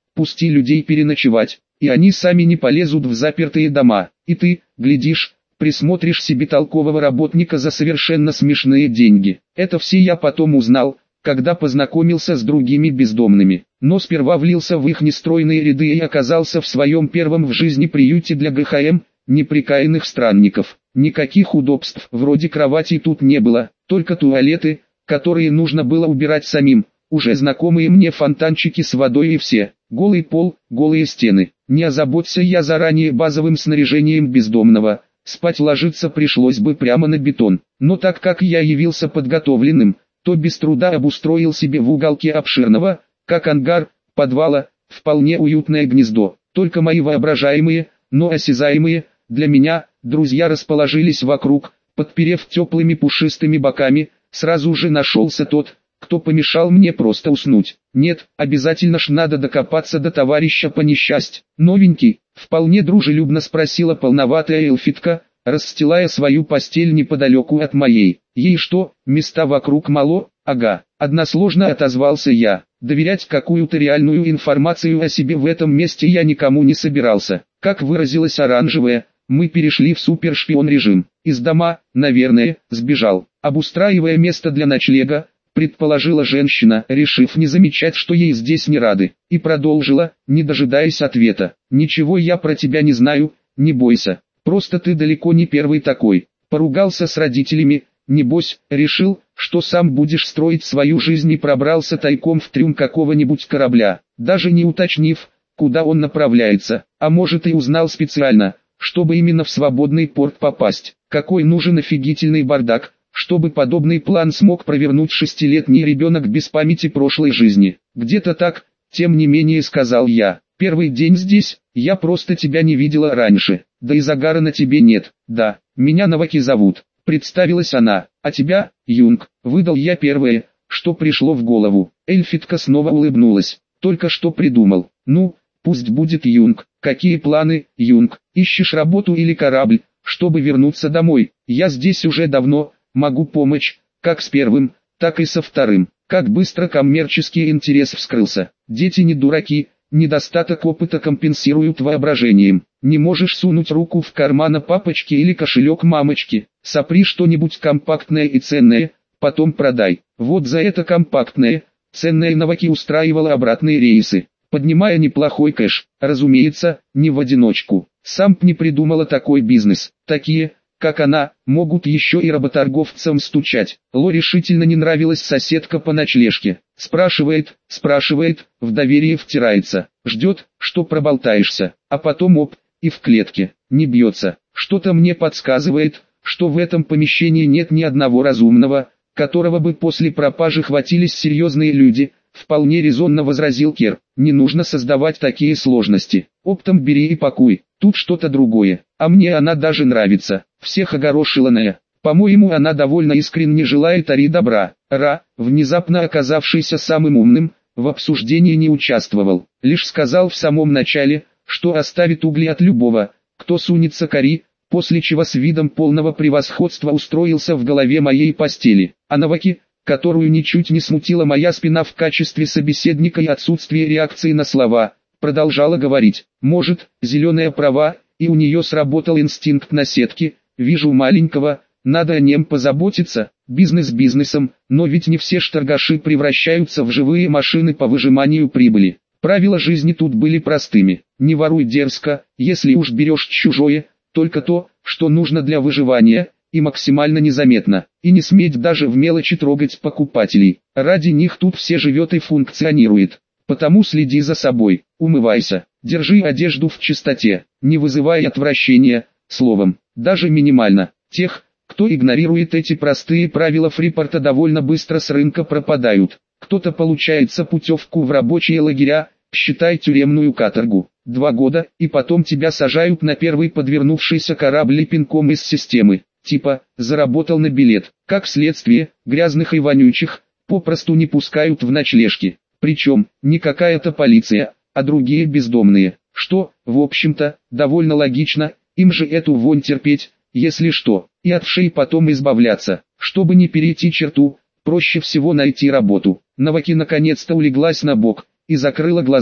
A: пусти людей переночевать, и они сами не полезут в запертые дома, и ты, глядишь, присмотришь себе толкового работника за совершенно смешные деньги. Это все я потом узнал, когда познакомился с другими бездомными, но сперва влился в их нестройные ряды и оказался в своем первом в жизни приюте для ГХМ, неприкаянных странников. Никаких удобств вроде кровати тут не было, только туалеты, которые нужно было убирать самим, уже знакомые мне фонтанчики с водой и все, голый пол, голые стены. Не озаботься я заранее базовым снаряжением бездомного, спать ложиться пришлось бы прямо на бетон, но так как я явился подготовленным, то без труда обустроил себе в уголке обширного, как ангар, подвала, вполне уютное гнездо. Только мои воображаемые, но осязаемые, для меня, друзья расположились вокруг, подперев теплыми пушистыми боками. Сразу же нашелся тот, кто помешал мне просто уснуть. Нет, обязательно ж надо докопаться до товарища по несчастью. Новенький, вполне дружелюбно спросила полноватая эльфитка, расстилая свою постель неподалеку от моей. Ей что, места вокруг мало? Ага, односложно отозвался я. Доверять какую-то реальную информацию о себе в этом месте я никому не собирался. Как выразилась оранжевая, мы перешли в супершпион режим. Из дома, наверное, сбежал. Обустраивая место для ночлега, предположила женщина, решив не замечать, что ей здесь не рады, и продолжила, не дожидаясь ответа. «Ничего я про тебя не знаю, не бойся, просто ты далеко не первый такой. Поругался с родителями, небось, решил, что сам будешь строить свою жизнь и пробрался тайком в трюм какого-нибудь корабля, даже не уточнив, куда он направляется, а может и узнал специально, чтобы именно в свободный порт попасть. Какой нужен офигительный бардак, чтобы подобный план смог провернуть шестилетний ребенок без памяти прошлой жизни. Где-то так, тем не менее сказал я. Первый день здесь, я просто тебя не видела раньше, да и загара на тебе нет. Да, меня Наваки зовут, представилась она, а тебя, Юнг, выдал я первое, что пришло в голову. Эльфитка снова улыбнулась, только что придумал. Ну, пусть будет Юнг. Какие планы, Юнг? Ищешь работу или корабль, чтобы вернуться домой? Я здесь уже давно, могу помочь, как с первым, так и со вторым. Как быстро коммерческий интерес вскрылся. Дети не дураки, недостаток опыта компенсируют воображением. Не можешь сунуть руку в карман папочки или кошелек мамочки. Сопри что-нибудь компактное и ценное, потом продай. Вот за это компактное, ценное Наваки устраивало обратные рейсы, поднимая неплохой кэш. Разумеется, не в одиночку. Сам б не придумала такой бизнес. Такие, как она, могут еще и работорговцам стучать. Ло решительно не нравилась соседка по ночлежке. Спрашивает, спрашивает, в доверие втирается. Ждет, что проболтаешься, а потом оп, и в клетке. Не бьется. Что-то мне подсказывает, что в этом помещении нет ни одного разумного, которого бы после пропажи хватились серьезные люди. Вполне резонно возразил Кер. Не нужно создавать такие сложности. Оптом бери и пакуй. Тут что-то другое. А мне она даже нравится. Всех огорошила Ная. По-моему, она довольно искренне желает Ари добра. Ра, внезапно оказавшийся самым умным, в обсуждении не участвовал. Лишь сказал в самом начале, что оставит угли от любого, кто сунется к Ари, после чего с видом полного превосходства устроился в голове моей постели. А Наваки, которую ничуть не смутила моя спина в качестве собеседника и отсутствие реакции на слова, продолжала говорить. Может, зеленая права, и у нее сработал инстинкт наседки. Вижу маленького, надо о нем позаботиться. Бизнес бизнесом, но ведь не все торгаши превращаются в живые машины по выжиманию прибыли. Правила жизни тут были простыми. Не воруй дерзко, если уж берешь чужое, только то, что нужно для выживания, и максимально незаметно, и не сметь даже в мелочи трогать покупателей. Ради них тут все живет и функционирует. Потому следи за собой, умывайся, держи одежду в чистоте, не вызывай отвращения, словом, даже минимально. Тех, кто игнорирует эти простые правила Фрипорта, довольно быстро с рынка пропадают. Кто-то получается путевку в рабочие лагеря, считай тюремную каторгу. Два года, и потом тебя сажают на первый подвернувшийся корабль пинком из системы. Типа, заработал на билет. Как следствие, грязных и вонючих, попросту не пускают в ночлежки. Причем, не какая-то полиция, а другие бездомные. Что, в общем-то, довольно логично, им же эту вонь терпеть, если что, и от вшей потом избавляться. Чтобы не перейти черту, проще всего найти работу. Наваки наконец-то улеглась на бок и закрыла глаза,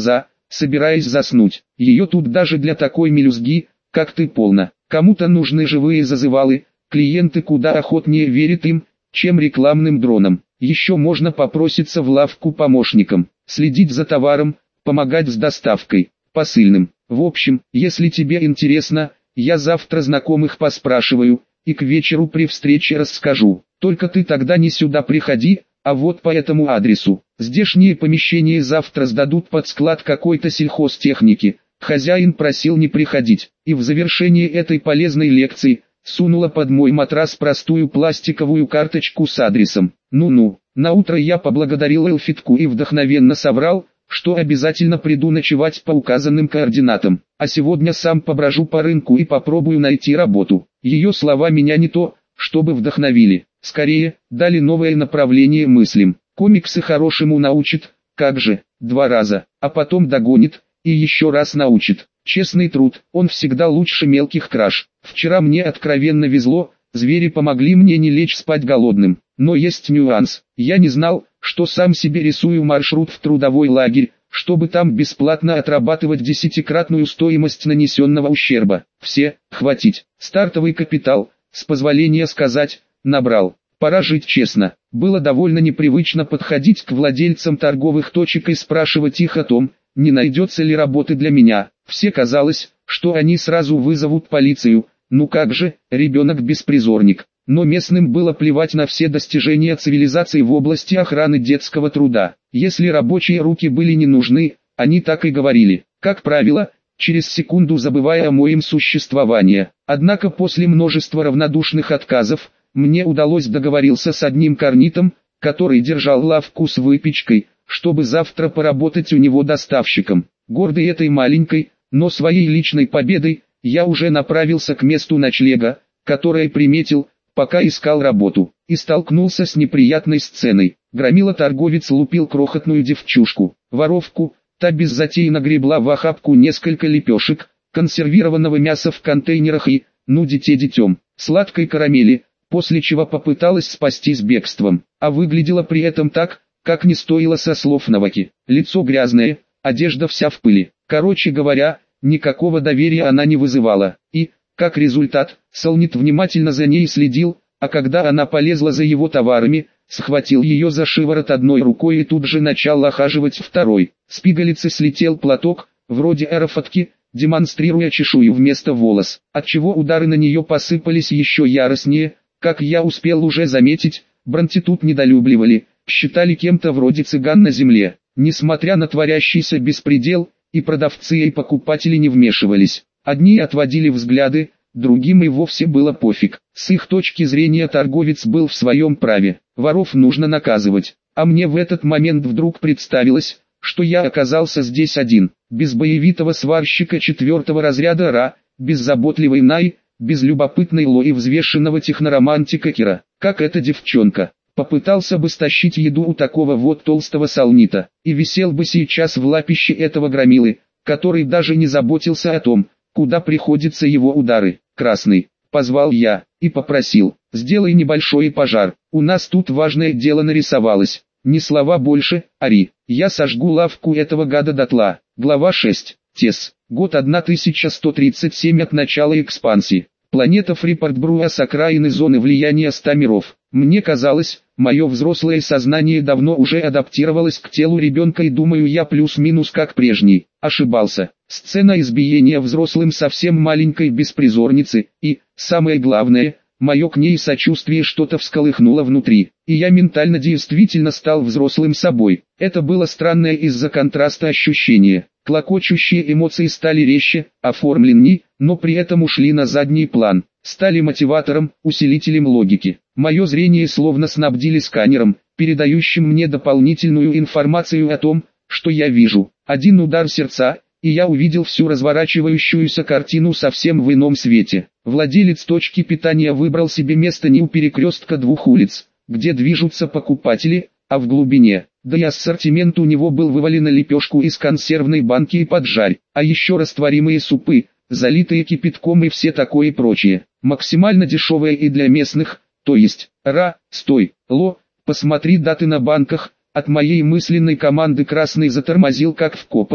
A: собираясь заснуть. Ее тут даже для такой мелюзги, как ты, полно. Кому-то нужны живые зазывалы, клиенты куда охотнее верят им, чем рекламным дронам. Еще можно попроситься в лавку помощником, следить за товаром, помогать с доставкой, посыльным. В общем, если тебе интересно, я завтра знакомых поспрашиваю, и к вечеру при встрече расскажу. Только ты тогда не сюда приходи, а вот по этому адресу. Здешние помещения завтра сдадут под склад какой-то сельхозтехники. Хозяин просил не приходить, и в завершении этой полезной лекции сунула под мой матрас простую пластиковую карточку с адресом. Ну-ну, наутро я поблагодарил Эльфитку и вдохновенно соврал, что обязательно приду ночевать по указанным координатам, а сегодня сам поброжу по рынку и попробую найти работу. Ее слова меня не то, чтобы вдохновили, скорее, дали новое направление мыслям. Комиксы хорошему научит, как же, два раза, а потом догонит, и еще раз научит. Честный труд, он всегда лучше мелких краж. Вчера мне откровенно везло, звери помогли мне не лечь спать голодным. Но есть нюанс, я не знал, что сам себе рисую маршрут в трудовой лагерь, чтобы там бесплатно отрабатывать десятикратную стоимость нанесенного ущерба. Все, хватить, стартовый капитал, с позволения сказать, набрал. Пора жить честно. Было довольно непривычно подходить к владельцам торговых точек и спрашивать их о том, не найдется ли работы для меня. Все казалось, что они сразу вызовут полицию, ну как же, ребенок-беспризорник. Но местным было плевать на все достижения цивилизации в области охраны детского труда. Если рабочие руки были не нужны, они так и говорили, как правило, через секунду забывая о моем существовании. Однако после множества равнодушных отказов, мне удалось договориться с одним корнитом, который держал лавку с выпечкой, чтобы завтра поработать у него доставщиком. Гордый этой маленькой, но своей личной победой, я уже направился к месту ночлега, которое приметил, пока искал работу, и столкнулся с неприятной сценой. Громила-торговец лупил крохотную девчушку, воровку, та без затей нагребла в охапку несколько лепешек, консервированного мяса в контейнерах и, ну дите детем, сладкой карамели, после чего попыталась спастись бегством, а выглядела при этом так, как не стоило со слов Наваки. Лицо грязное, одежда вся в пыли. Короче говоря, никакого доверия она не вызывала, и, как результат, Солнит внимательно за ней следил, а когда она полезла за его товарами, схватил ее за шиворот одной рукой и тут же начал охаживать второй. С пигалицы слетел платок, вроде эрофотки, демонстрируя чешую вместо волос, отчего удары на нее посыпались еще яростнее. Как я успел уже заметить, бронтитут недолюбливали, считали кем-то вроде цыган на земле. Несмотря на творящийся беспредел, и продавцы и покупатели не вмешивались. Одни отводили взгляды, другим и вовсе было пофиг. С их точки зрения торговец был в своем праве. Воров нужно наказывать. А мне в этот момент вдруг представилось, что я оказался здесь один, без боевитого сварщика четвертого разряда Ра, без заботливой Най, без любопытной Ло и взвешенного техноромантика Кира. Как эта девчонка попытался бы стащить еду у такого вот толстого Солнита, и висел бы сейчас в лапище этого громилы, который даже не заботился о том, куда приходятся его удары. Красный, позвал я, и попросил, сделай небольшой пожар, у нас тут важное дело нарисовалось. Ни слова больше, Ари, я сожгу лавку этого гада дотла. Глава шесть. Тес. Год тысяча сто тридцать семь от начала экспансии. Планета Фрипорт-Бруа с окраины зоны влияния ста миров. Мне казалось, мое взрослое сознание давно уже адаптировалось к телу ребенка и думаю я плюс-минус как прежний. Ошибался. Сцена избиения взрослым совсем маленькой беспризорницы, и, самое главное, мое к ней сочувствие что-то всколыхнуло внутри, и я ментально действительно стал взрослым собой. Это было странное из-за контраста ощущение. Клокочущие эмоции стали резче, оформленней, но при этом ушли на задний план, стали мотиватором, усилителем логики. Мое зрение словно снабдили сканером, передающим мне дополнительную информацию о том, что я вижу. Один удар сердца, и я увидел всю разворачивающуюся картину совсем в ином свете. Владелец точки питания выбрал себе место не у перекрестка двух улиц, где движутся покупатели, а в глубине. Да и ассортимент у него был: вывалена лепешку из консервной банки и поджарь, а еще растворимые супы, залитые кипятком и все такое прочее. Максимально дешевое и для местных, то есть, Ра, стой, Ло, посмотри даты на банках. От моей мысленной команды Красный затормозил как вкопанный,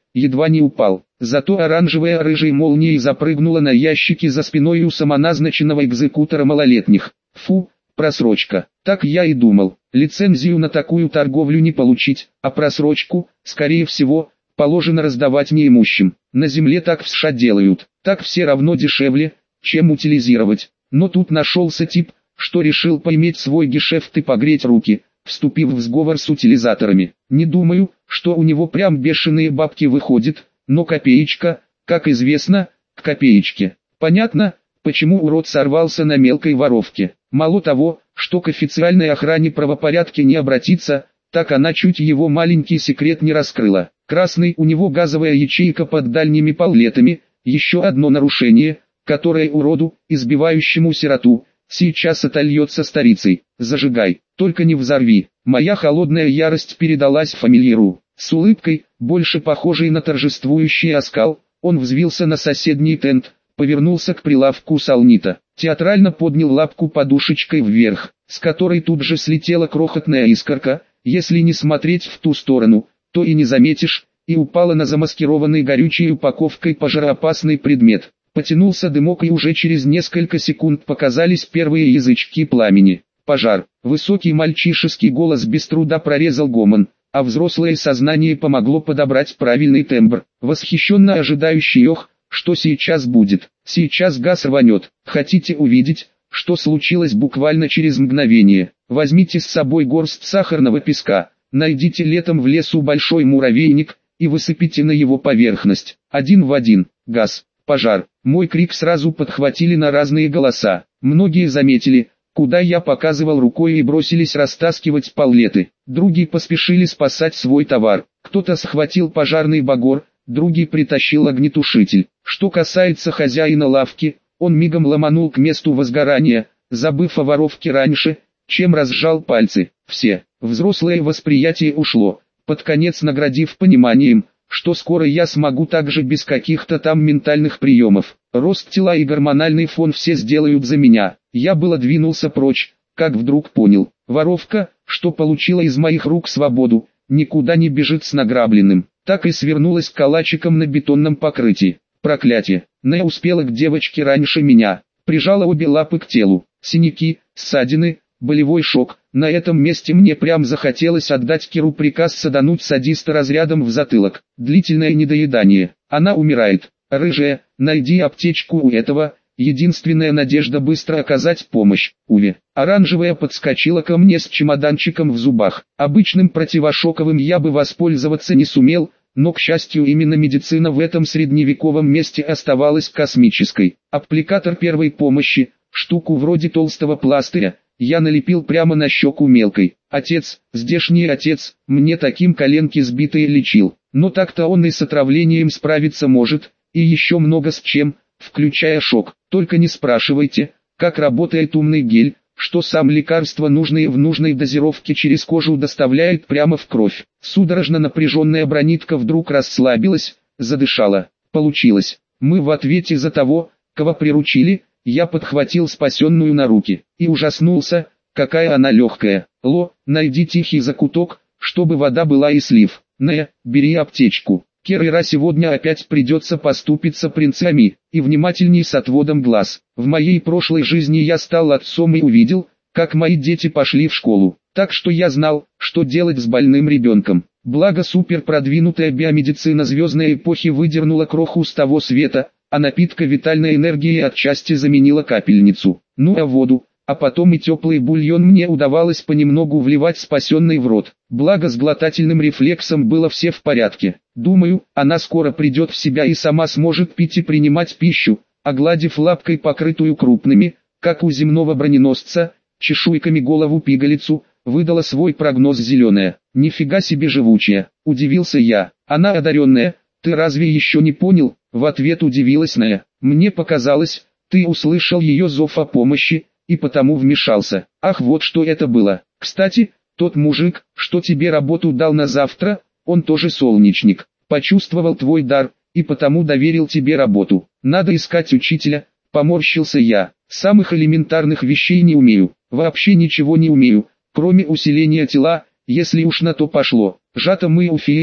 A: едва не упал. Зато оранжевая рыжей молнией запрыгнула на ящики за спиной у самоназначенного экзекутора малолетних. Фу, просрочка. Так я и думал. Лицензию на такую торговлю не получить, а просрочку, скорее всего, положено раздавать неимущим. На земле так в США делают. Так все равно дешевле, чем утилизировать. Но тут нашелся тип, что решил поиметь свой гешефт и погреть руки, вступив в сговор с утилизаторами. Не думаю, что у него прям бешеные бабки выходит, но копеечка, как известно, к копеечке. Понятно, почему урод сорвался на мелкой воровке. Мало того, что к официальной охране правопорядка не обратиться, так она чуть его маленький секрет не раскрыла. Красный у него газовая ячейка под дальними палетами, еще одно нарушение, которое уроду, избивающему сироту, сейчас отольется старицей. Зажигай, только не взорви. Моя холодная ярость передалась фамильяру. С улыбкой, больше похожей на торжествующий оскал, он взвился на соседний тент, повернулся к прилавку салнита, театрально поднял лапку подушечкой вверх, с которой тут же слетела крохотная искорка, если не смотреть в ту сторону, то и не заметишь, и упала на замаскированный горючей упаковкой пожароопасный предмет. Потянулся дымок, и уже через несколько секунд показались первые язычки пламени. Пожар. Высокий мальчишеский голос без труда прорезал гомон, а взрослое сознание помогло подобрать правильный тембр, восхищенно ожидающий ох, что сейчас будет. Сейчас газ рванет. Хотите увидеть, что случилось буквально через мгновение? Возьмите с собой горсть сахарного песка, найдите летом в лесу большой муравейник и высыпите на его поверхность. Один в один. Газ. Пожар. Мой крик сразу подхватили на разные голоса. Многие заметили, куда я показывал рукой, и бросились растаскивать палеты. Другие поспешили спасать свой товар. Кто-то схватил пожарный багор, другий притащил огнетушитель. Что касается хозяина лавки, он мигом ломанул к месту возгорания, забыв о воровке раньше, чем разжал пальцы. Все. Взрослое восприятие ушло, под конец наградив пониманием, что скоро я смогу также без каких-то там ментальных приемов. Рост тела и гормональный фон все сделают за меня. Я было двинулся прочь, как вдруг понял. Воровка, что получила из моих рук свободу, никуда не бежит с награбленным. Так и свернулась калачиком на бетонном покрытии. Проклятие. Не успела к девочке раньше меня. Прижала обе лапы к телу. Синяки, ссадины, болевой шок. На этом месте мне прям захотелось отдать Киру приказ садануть садиста разрядом в затылок. Длительное недоедание. Она умирает. Рыжая, найди аптечку у этого. Единственная надежда быстро оказать помощь. Уве. Оранжевая подскочила ко мне с чемоданчиком в зубах. Обычным противошоковым я бы воспользоваться не сумел, но, к счастью, именно медицина в этом средневековом месте оставалась космической. Аппликатор первой помощи, штуку вроде толстого пластыря, я налепил прямо на щеку мелкой. Отец, здешний отец, мне таким коленки сбитые лечил. Но так-то он и с отравлением справиться может, и еще много с чем, включая шок. Только не спрашивайте, как работает умный гель, что сам лекарство нужные в нужной дозировке через кожу доставляет прямо в кровь. Судорожно напряженная бронитка вдруг расслабилась, задышала. Получилось. Мы в ответе за того, кого приручили. Я подхватил спасенную на руки и ужаснулся, какая она легкая. Ло, найди тихий закуток, чтобы вода была и слив. Не, бери аптечку. Керра сегодня опять придется поступиться принцами, и внимательней с отводом глаз. В моей прошлой жизни я стал отцом и увидел, как мои дети пошли в школу. Так что я знал, что делать с больным ребенком. Благо суперпродвинутая биомедицина звездной эпохи выдернула кроху с того света, а напитка витальной энергии отчасти заменила капельницу. Ну а воду, а потом и теплый бульон мне удавалось понемногу вливать спасенный в рот. Благо с глотательным рефлексом было все в порядке. Думаю, она скоро придет в себя и сама сможет пить и принимать пищу, огладив лапкой покрытую крупными, как у земного броненосца, чешуйками голову пигалицу, выдала свой прогноз зеленая. Нифига себе живучая, удивился я. Она одаренная, ты разве еще не понял? В ответ удивилась Ная. Мне показалось, ты услышал ее зов о помощи, и потому вмешался. Ах, вот что это было. Кстати, тот мужик, что тебе работу дал на завтра, он тоже солнечник. Почувствовал твой дар, и потому доверил тебе работу. Надо искать учителя, поморщился я. Самых элементарных вещей не умею. Вообще ничего не умею, кроме усиления тела, если уж на то пошло. Жато мы уфеем,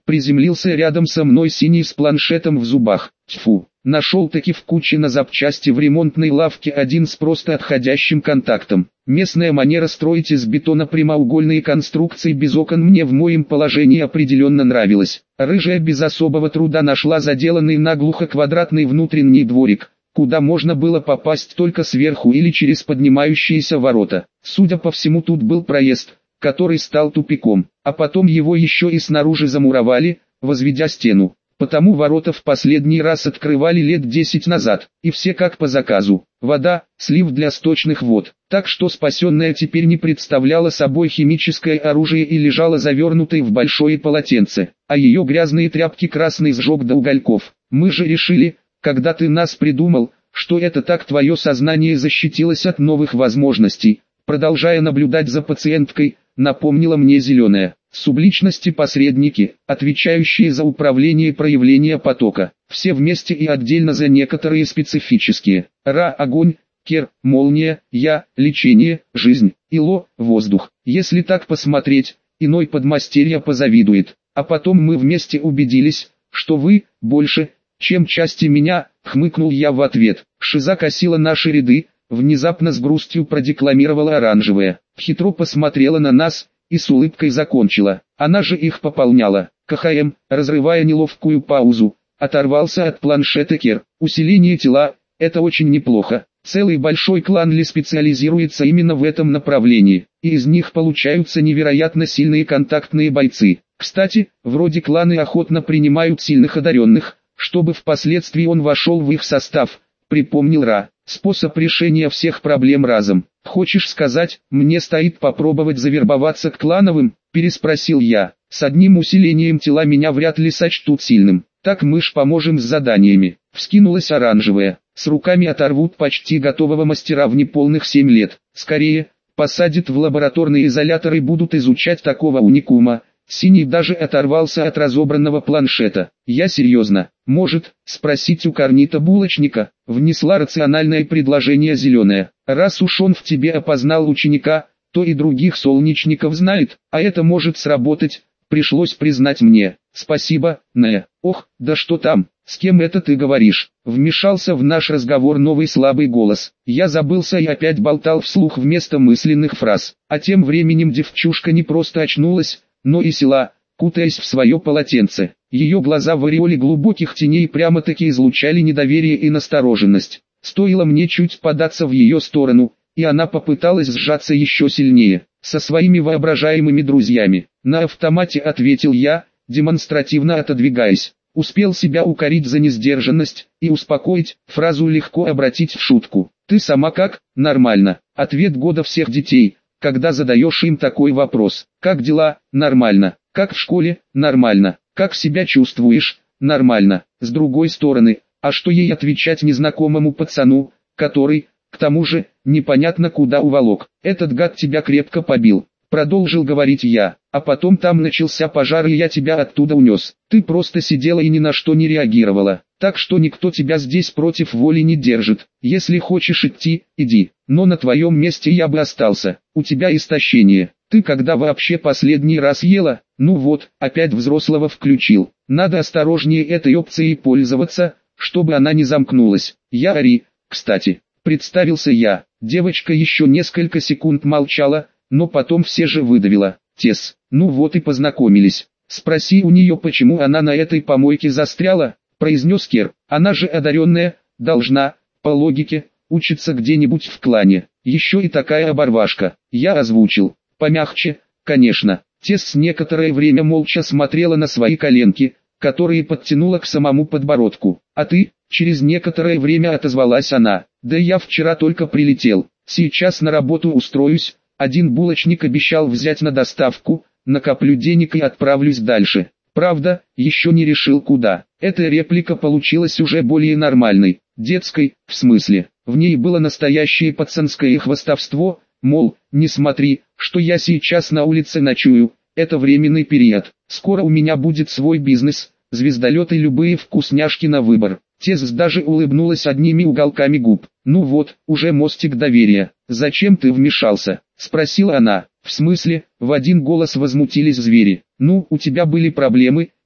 A: Приземлился рядом со мной синий с планшетом в зубах. Тьфу, нашел-таки в куче на запчасти в ремонтной лавке один с просто отходящим контактом. Местная манера строить из бетона прямоугольные конструкции без окон мне в моем положении определенно нравилась. Рыжая без особого труда нашла заделанный наглухо квадратный внутренний дворик, куда можно было попасть только сверху или через поднимающиеся ворота. Судя по всему, тут был проезд, который стал тупиком, а потом его еще и снаружи замуровали, возведя стену. Потому ворота в последний раз открывали лет десять назад, и все как по заказу. Вода, слив для сточных вод, так что спасенная теперь не представляла собой химическое оружие и лежала завернутой в большое полотенце, а ее грязные тряпки красный сжег до угольков. Мы же решили, когда ты нас придумал, что это так твое сознание защитилось от новых возможностей. Продолжая наблюдать за пациенткой, напомнила мне зеленая. Субличности-посредники, отвечающие за управление проявления потока, все вместе и отдельно за некоторые специфические. Ра – огонь, Кер – молния, Я – лечение, жизнь, и Ло – воздух. Если так посмотреть, иной подмастерье позавидует. А потом мы вместе убедились, что вы – больше, чем части меня, хмыкнул я в ответ. Шиза косила наши ряды, внезапно с грустью продекламировала оранжевая. Хитро посмотрела на нас и с улыбкой закончила. Она же их пополняла. КХМ, разрывая неловкую паузу, оторвался от планшета Кер. Усиление тела – это очень неплохо. Целый большой клан Ли специализируется именно в этом направлении, и из них получаются невероятно сильные контактные бойцы. Кстати, вроде кланы охотно принимают сильных одаренных, чтобы впоследствии он вошел в их состав, припомнил Ра. Способ решения всех проблем разом. Хочешь сказать, мне стоит попробовать завербоваться к клановым? Переспросил я. С одним усилением тела меня вряд ли сочтут сильным. Так мы ж поможем с заданиями. Вскинулась оранжевая. С руками оторвут почти готового мастера в неполных семь лет. Скорее, посадят в лабораторный изолятор и будут изучать такого уникума. Синий даже оторвался от разобранного планшета. Я серьезно. Может, спросить у Корнита-булочника? Внесла рациональное предложение зеленая. Раз уж он в тебе опознал ученика, то и других солнечников знает, а это может сработать. Пришлось признать мне. Спасибо, Нэ. Ох, да что там, с кем это ты говоришь? Вмешался в наш разговор новый слабый голос. Я забылся и опять болтал вслух вместо мысленных фраз. А тем временем девчушка не просто очнулась, но и села, кутаясь в свое полотенце. Ее глаза в ореоле глубоких теней прямо-таки излучали недоверие и настороженность. Стоило мне чуть податься в ее сторону, и она попыталась сжаться еще сильнее. Со своими воображаемыми друзьями. На автомате ответил я, демонстративно отодвигаясь. Успел себя укорить за несдержанность и успокоить, фразу легко обратить в шутку. Ты сама как? Нормально. Ответ года всех детей, когда задаешь им такой вопрос. Как дела? Нормально. Как в школе? Нормально. Как себя чувствуешь? Нормально. С другой стороны, а что ей отвечать незнакомому пацану, который, к тому же, непонятно куда уволок? Этот гад тебя крепко побил. Продолжил говорить я, а потом там начался пожар и я тебя оттуда унес. Ты просто сидела и ни на что не реагировала, так что никто тебя здесь против воли не держит. Если хочешь идти, иди, но на твоем месте я бы остался. У тебя истощение. Ты когда вообще последний раз ела? Ну вот, опять взрослого включил. Надо осторожнее этой опцией пользоваться, чтобы она не замкнулась. Я Ари, кстати, представился я. Девочка еще несколько секунд молчала, но потом все же выдавила. Тес, ну вот и познакомились. Спроси у нее, почему она на этой помойке застряла, произнес Кер. Она же одаренная, должна, по логике, учиться где-нибудь в клане. Еще и такая оборвашка. Я озвучил. Помягче, конечно. Тес некоторое время молча смотрела на свои коленки, которые подтянула к самому подбородку. А ты? Через некоторое время отозвалась она. Да я вчера только прилетел. Сейчас на работу устроюсь. Один булочник обещал взять на доставку, накоплю денег и отправлюсь дальше. Правда, еще не решил куда. Эта реплика получилась уже более нормальной, детской, в смысле. В ней было настоящее пацанское хвастовство, мол, не смотри, что я сейчас на улице ночую, это временный период. Скоро у меня будет свой бизнес, звездолеты и любые вкусняшки на выбор. Тес даже улыбнулась одними уголками губ. Ну вот, уже мостик доверия. Зачем ты вмешался? Спросила она. В смысле? В один голос возмутились звери. Ну, у тебя были проблемы,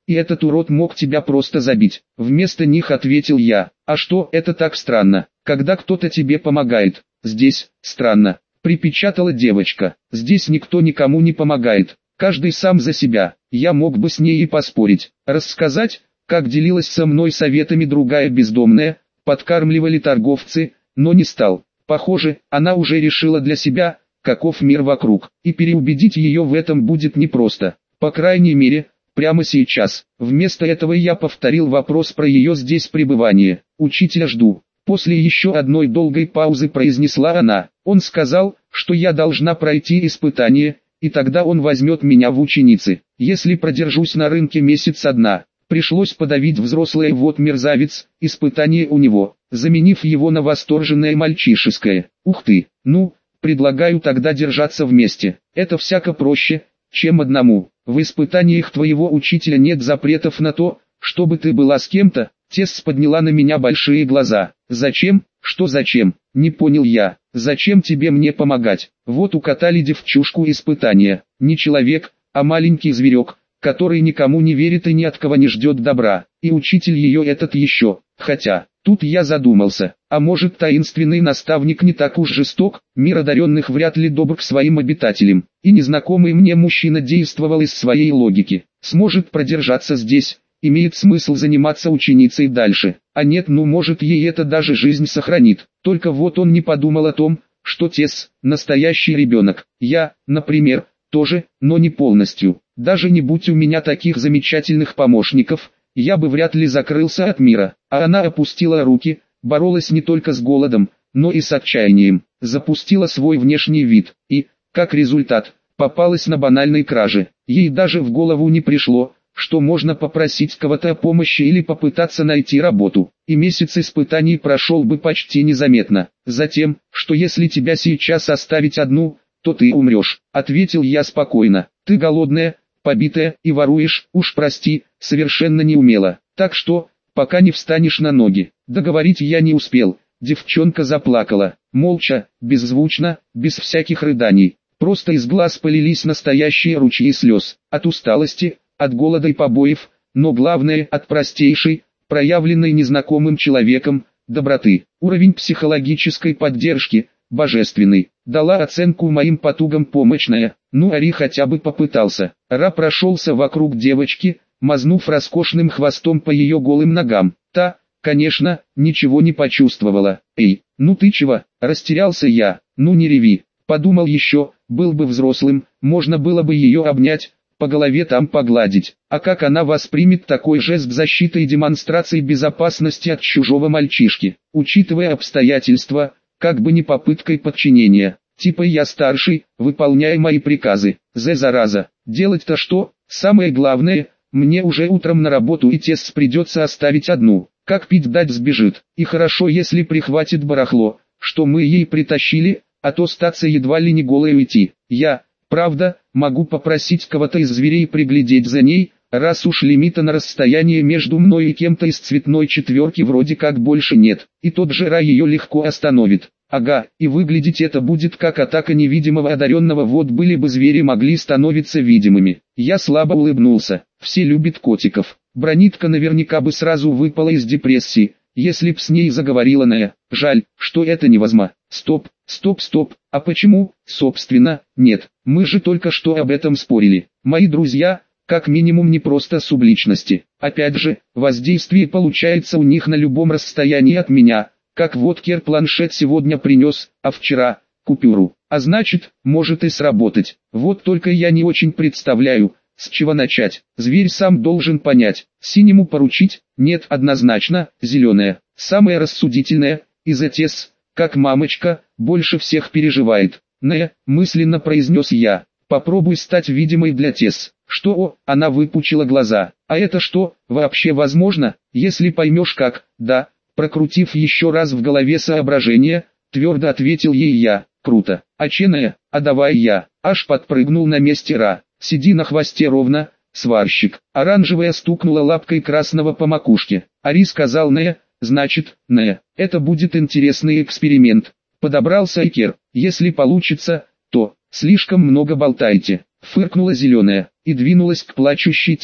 A: и этот урод мог тебя просто забить. Вместо них ответил я. А что, это так странно, когда кто-то тебе помогает? Здесь, странно, припечатала девочка. Здесь никто никому не помогает, каждый сам за себя. Я мог бы с ней и поспорить, рассказать, как делилась со мной советами другая бездомная, подкармливали торговцы, но не стал. Похоже, она уже решила для себя, каков мир вокруг, и переубедить ее в этом будет непросто. По крайней мере, прямо сейчас. Вместо этого я повторил вопрос про ее здесь пребывание. Учителя жду. После еще одной долгой паузы произнесла она. Он сказал, что я должна пройти испытание, и тогда он возьмет меня в ученицы. Если продержусь на рынке месяц одна. Пришлось подавить взрослое, вот мерзавец, испытание у него, заменив его на восторженное мальчишеское. Ух ты, ну, предлагаю тогда держаться вместе. Это всяко проще, чем одному. В испытаниях твоего учителя нет запретов на то, чтобы ты была с кем-то. Тесс подняла на меня большие глаза. Зачем? Что зачем? Не понял я. Зачем тебе мне помогать? Вот укатали девчушку испытания. Не человек, а маленький зверек, который никому не верит и ни от кого не ждет добра. И учитель ее этот еще. Хотя, тут я задумался, а может таинственный наставник не так уж жесток, мир одаренных вряд ли добр к своим обитателям, и незнакомый мне мужчина действовал из своей логики. Сможет продержаться здесь, имеет смысл заниматься ученицей дальше, а нет, ну может ей это даже жизнь сохранит. Только вот он не подумал о том, что Тесс – настоящий ребенок, я, например, тоже, но не полностью. Даже не будь у меня таких замечательных помощников, я бы вряд ли закрылся от мира. А она опустила руки, боролась не только с голодом, но и с отчаянием, запустила свой внешний вид, и, как результат, попалась на банальной краже. Ей даже в голову не пришло, что можно попросить кого-то о помощи или попытаться найти работу, и месяц испытаний прошел бы почти незаметно. Затем, что если тебя сейчас оставить одну, то ты умрешь, ответил я спокойно. Ты голодная, побитая и воруешь, уж прости, совершенно неумело. Так что, пока не встанешь на ноги. Договорить я не успел, девчонка заплакала, молча, беззвучно, без всяких рыданий. Просто из глаз полились настоящие ручьи слез, от усталости, от голода и побоев, но главное, от простейшей, проявленной незнакомым человеком, доброты. Уровень психологической поддержки, божественный. Дала оценку моим потугам помощная, ну Ари хотя бы попытался. Ра прошелся вокруг девочки, мазнув роскошным хвостом по ее голым ногам. Та, конечно, ничего не почувствовала. Эй, ну ты чего, растерялся я, ну не реви. Подумал еще, был бы взрослым, можно было бы ее обнять, по голове там погладить. А как она воспримет такой жест защиты и демонстрации безопасности от чужого мальчишки, учитывая обстоятельства, как бы не попыткой подчинения. Типа я старший, выполняй мои приказы. Зе зараза, делать-то что? Самое главное, мне уже утром на работу и Тесс придется оставить одну. Как пить дать сбежит. И хорошо если прихватит барахло, что мы ей притащили, а то статься едва ли не голой уйти. Я, правда, могу попросить кого-то из зверей приглядеть за ней, раз уж лимита на расстояние между мной и кем-то из цветной четверки вроде как больше нет, и тот же Ра ее легко остановит. Ага, и выглядеть это будет как атака невидимого одаренного, вот были бы звери могли становиться видимыми. Я слабо улыбнулся, все любят котиков. Бронитка наверняка бы сразу выпала из депрессии, если б с ней заговорила Нея. Жаль, что это невозможно. Стоп, стоп, стоп, а почему, собственно, нет, мы же только что об этом спорили. Мои друзья, как минимум не просто субличности. Опять же, воздействие получается у них на любом расстоянии от меня, как вот Кер планшет сегодня принес, а вчера – купюру. А значит, может и сработать. Вот только я не очень представляю, с чего начать. Зверь сам должен понять. Синему поручить? Нет, однозначно, зеленая. Самая рассудительная, из Тесс, как мамочка, больше всех переживает. Не, мысленно произнес я. Попробуй стать видимой для Тесс. Что? О, она выпучила глаза. А это что, вообще возможно? Если поймешь как, да. Прокрутив еще раз в голове соображения, твердо ответил ей я. Круто. А Ченая, а давай я. Аж подпрыгнул на месте Ра. Сиди на хвосте ровно, сварщик. Оранжевая стукнула лапкой красного по макушке. Ари сказал Нея, значит, Нея. Это будет интересный эксперимент. Подобрался Экер. Если получится, то, слишком много болтайте. Фыркнула зеленая, и двинулась к плачущей Тесс.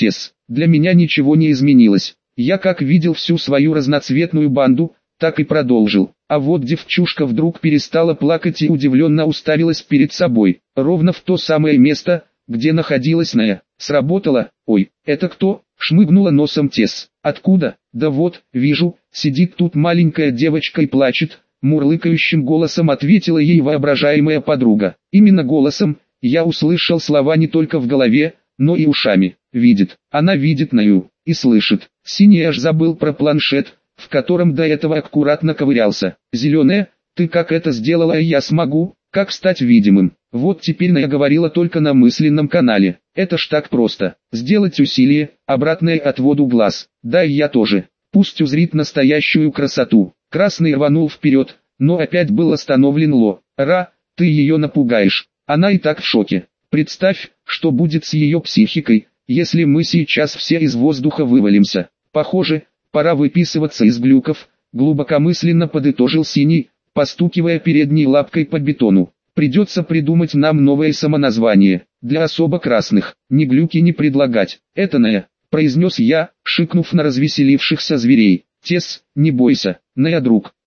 A: Для меня ничего не изменилось. Я как видел всю свою разноцветную банду, так и продолжил. А вот девчушка вдруг перестала плакать и удивленно уставилась перед собой, ровно в то самое место, где находилась Ная. Сработало. Ой, это кто? Шмыгнула носом Тесс. Откуда? Да вот, вижу, сидит тут маленькая девочка и плачет. Мурлыкающим голосом ответила ей воображаемая подруга. Именно голосом. Я услышал слова не только в голове, но и ушами. Видит. Она видит Наю. И слышит. Синий аж забыл про планшет, в котором до этого аккуратно ковырялся. Зеленая, ты как это сделала, и я смогу, как стать видимым. Вот теперь Ная говорила только на мысленном канале. Это ж так просто. Сделать усилие, обратное отводу глаз. Да и я тоже. Пусть узрит настоящую красоту. Красный рванул вперед, но опять был остановлен Ло. Ра, ты ее напугаешь. Она и так в шоке. Представь, что будет с ее психикой, если мы сейчас все из воздуха вывалимся. Похоже, пора выписываться из глюков, глубокомысленно подытожил Синий, постукивая передней лапкой по бетону. Придется придумать нам новое самоназвание, для особо красных, ни глюки не предлагать. Это Ная, произнес я, шикнув на развеселившихся зверей. Тесс, не бойся, Ная друг.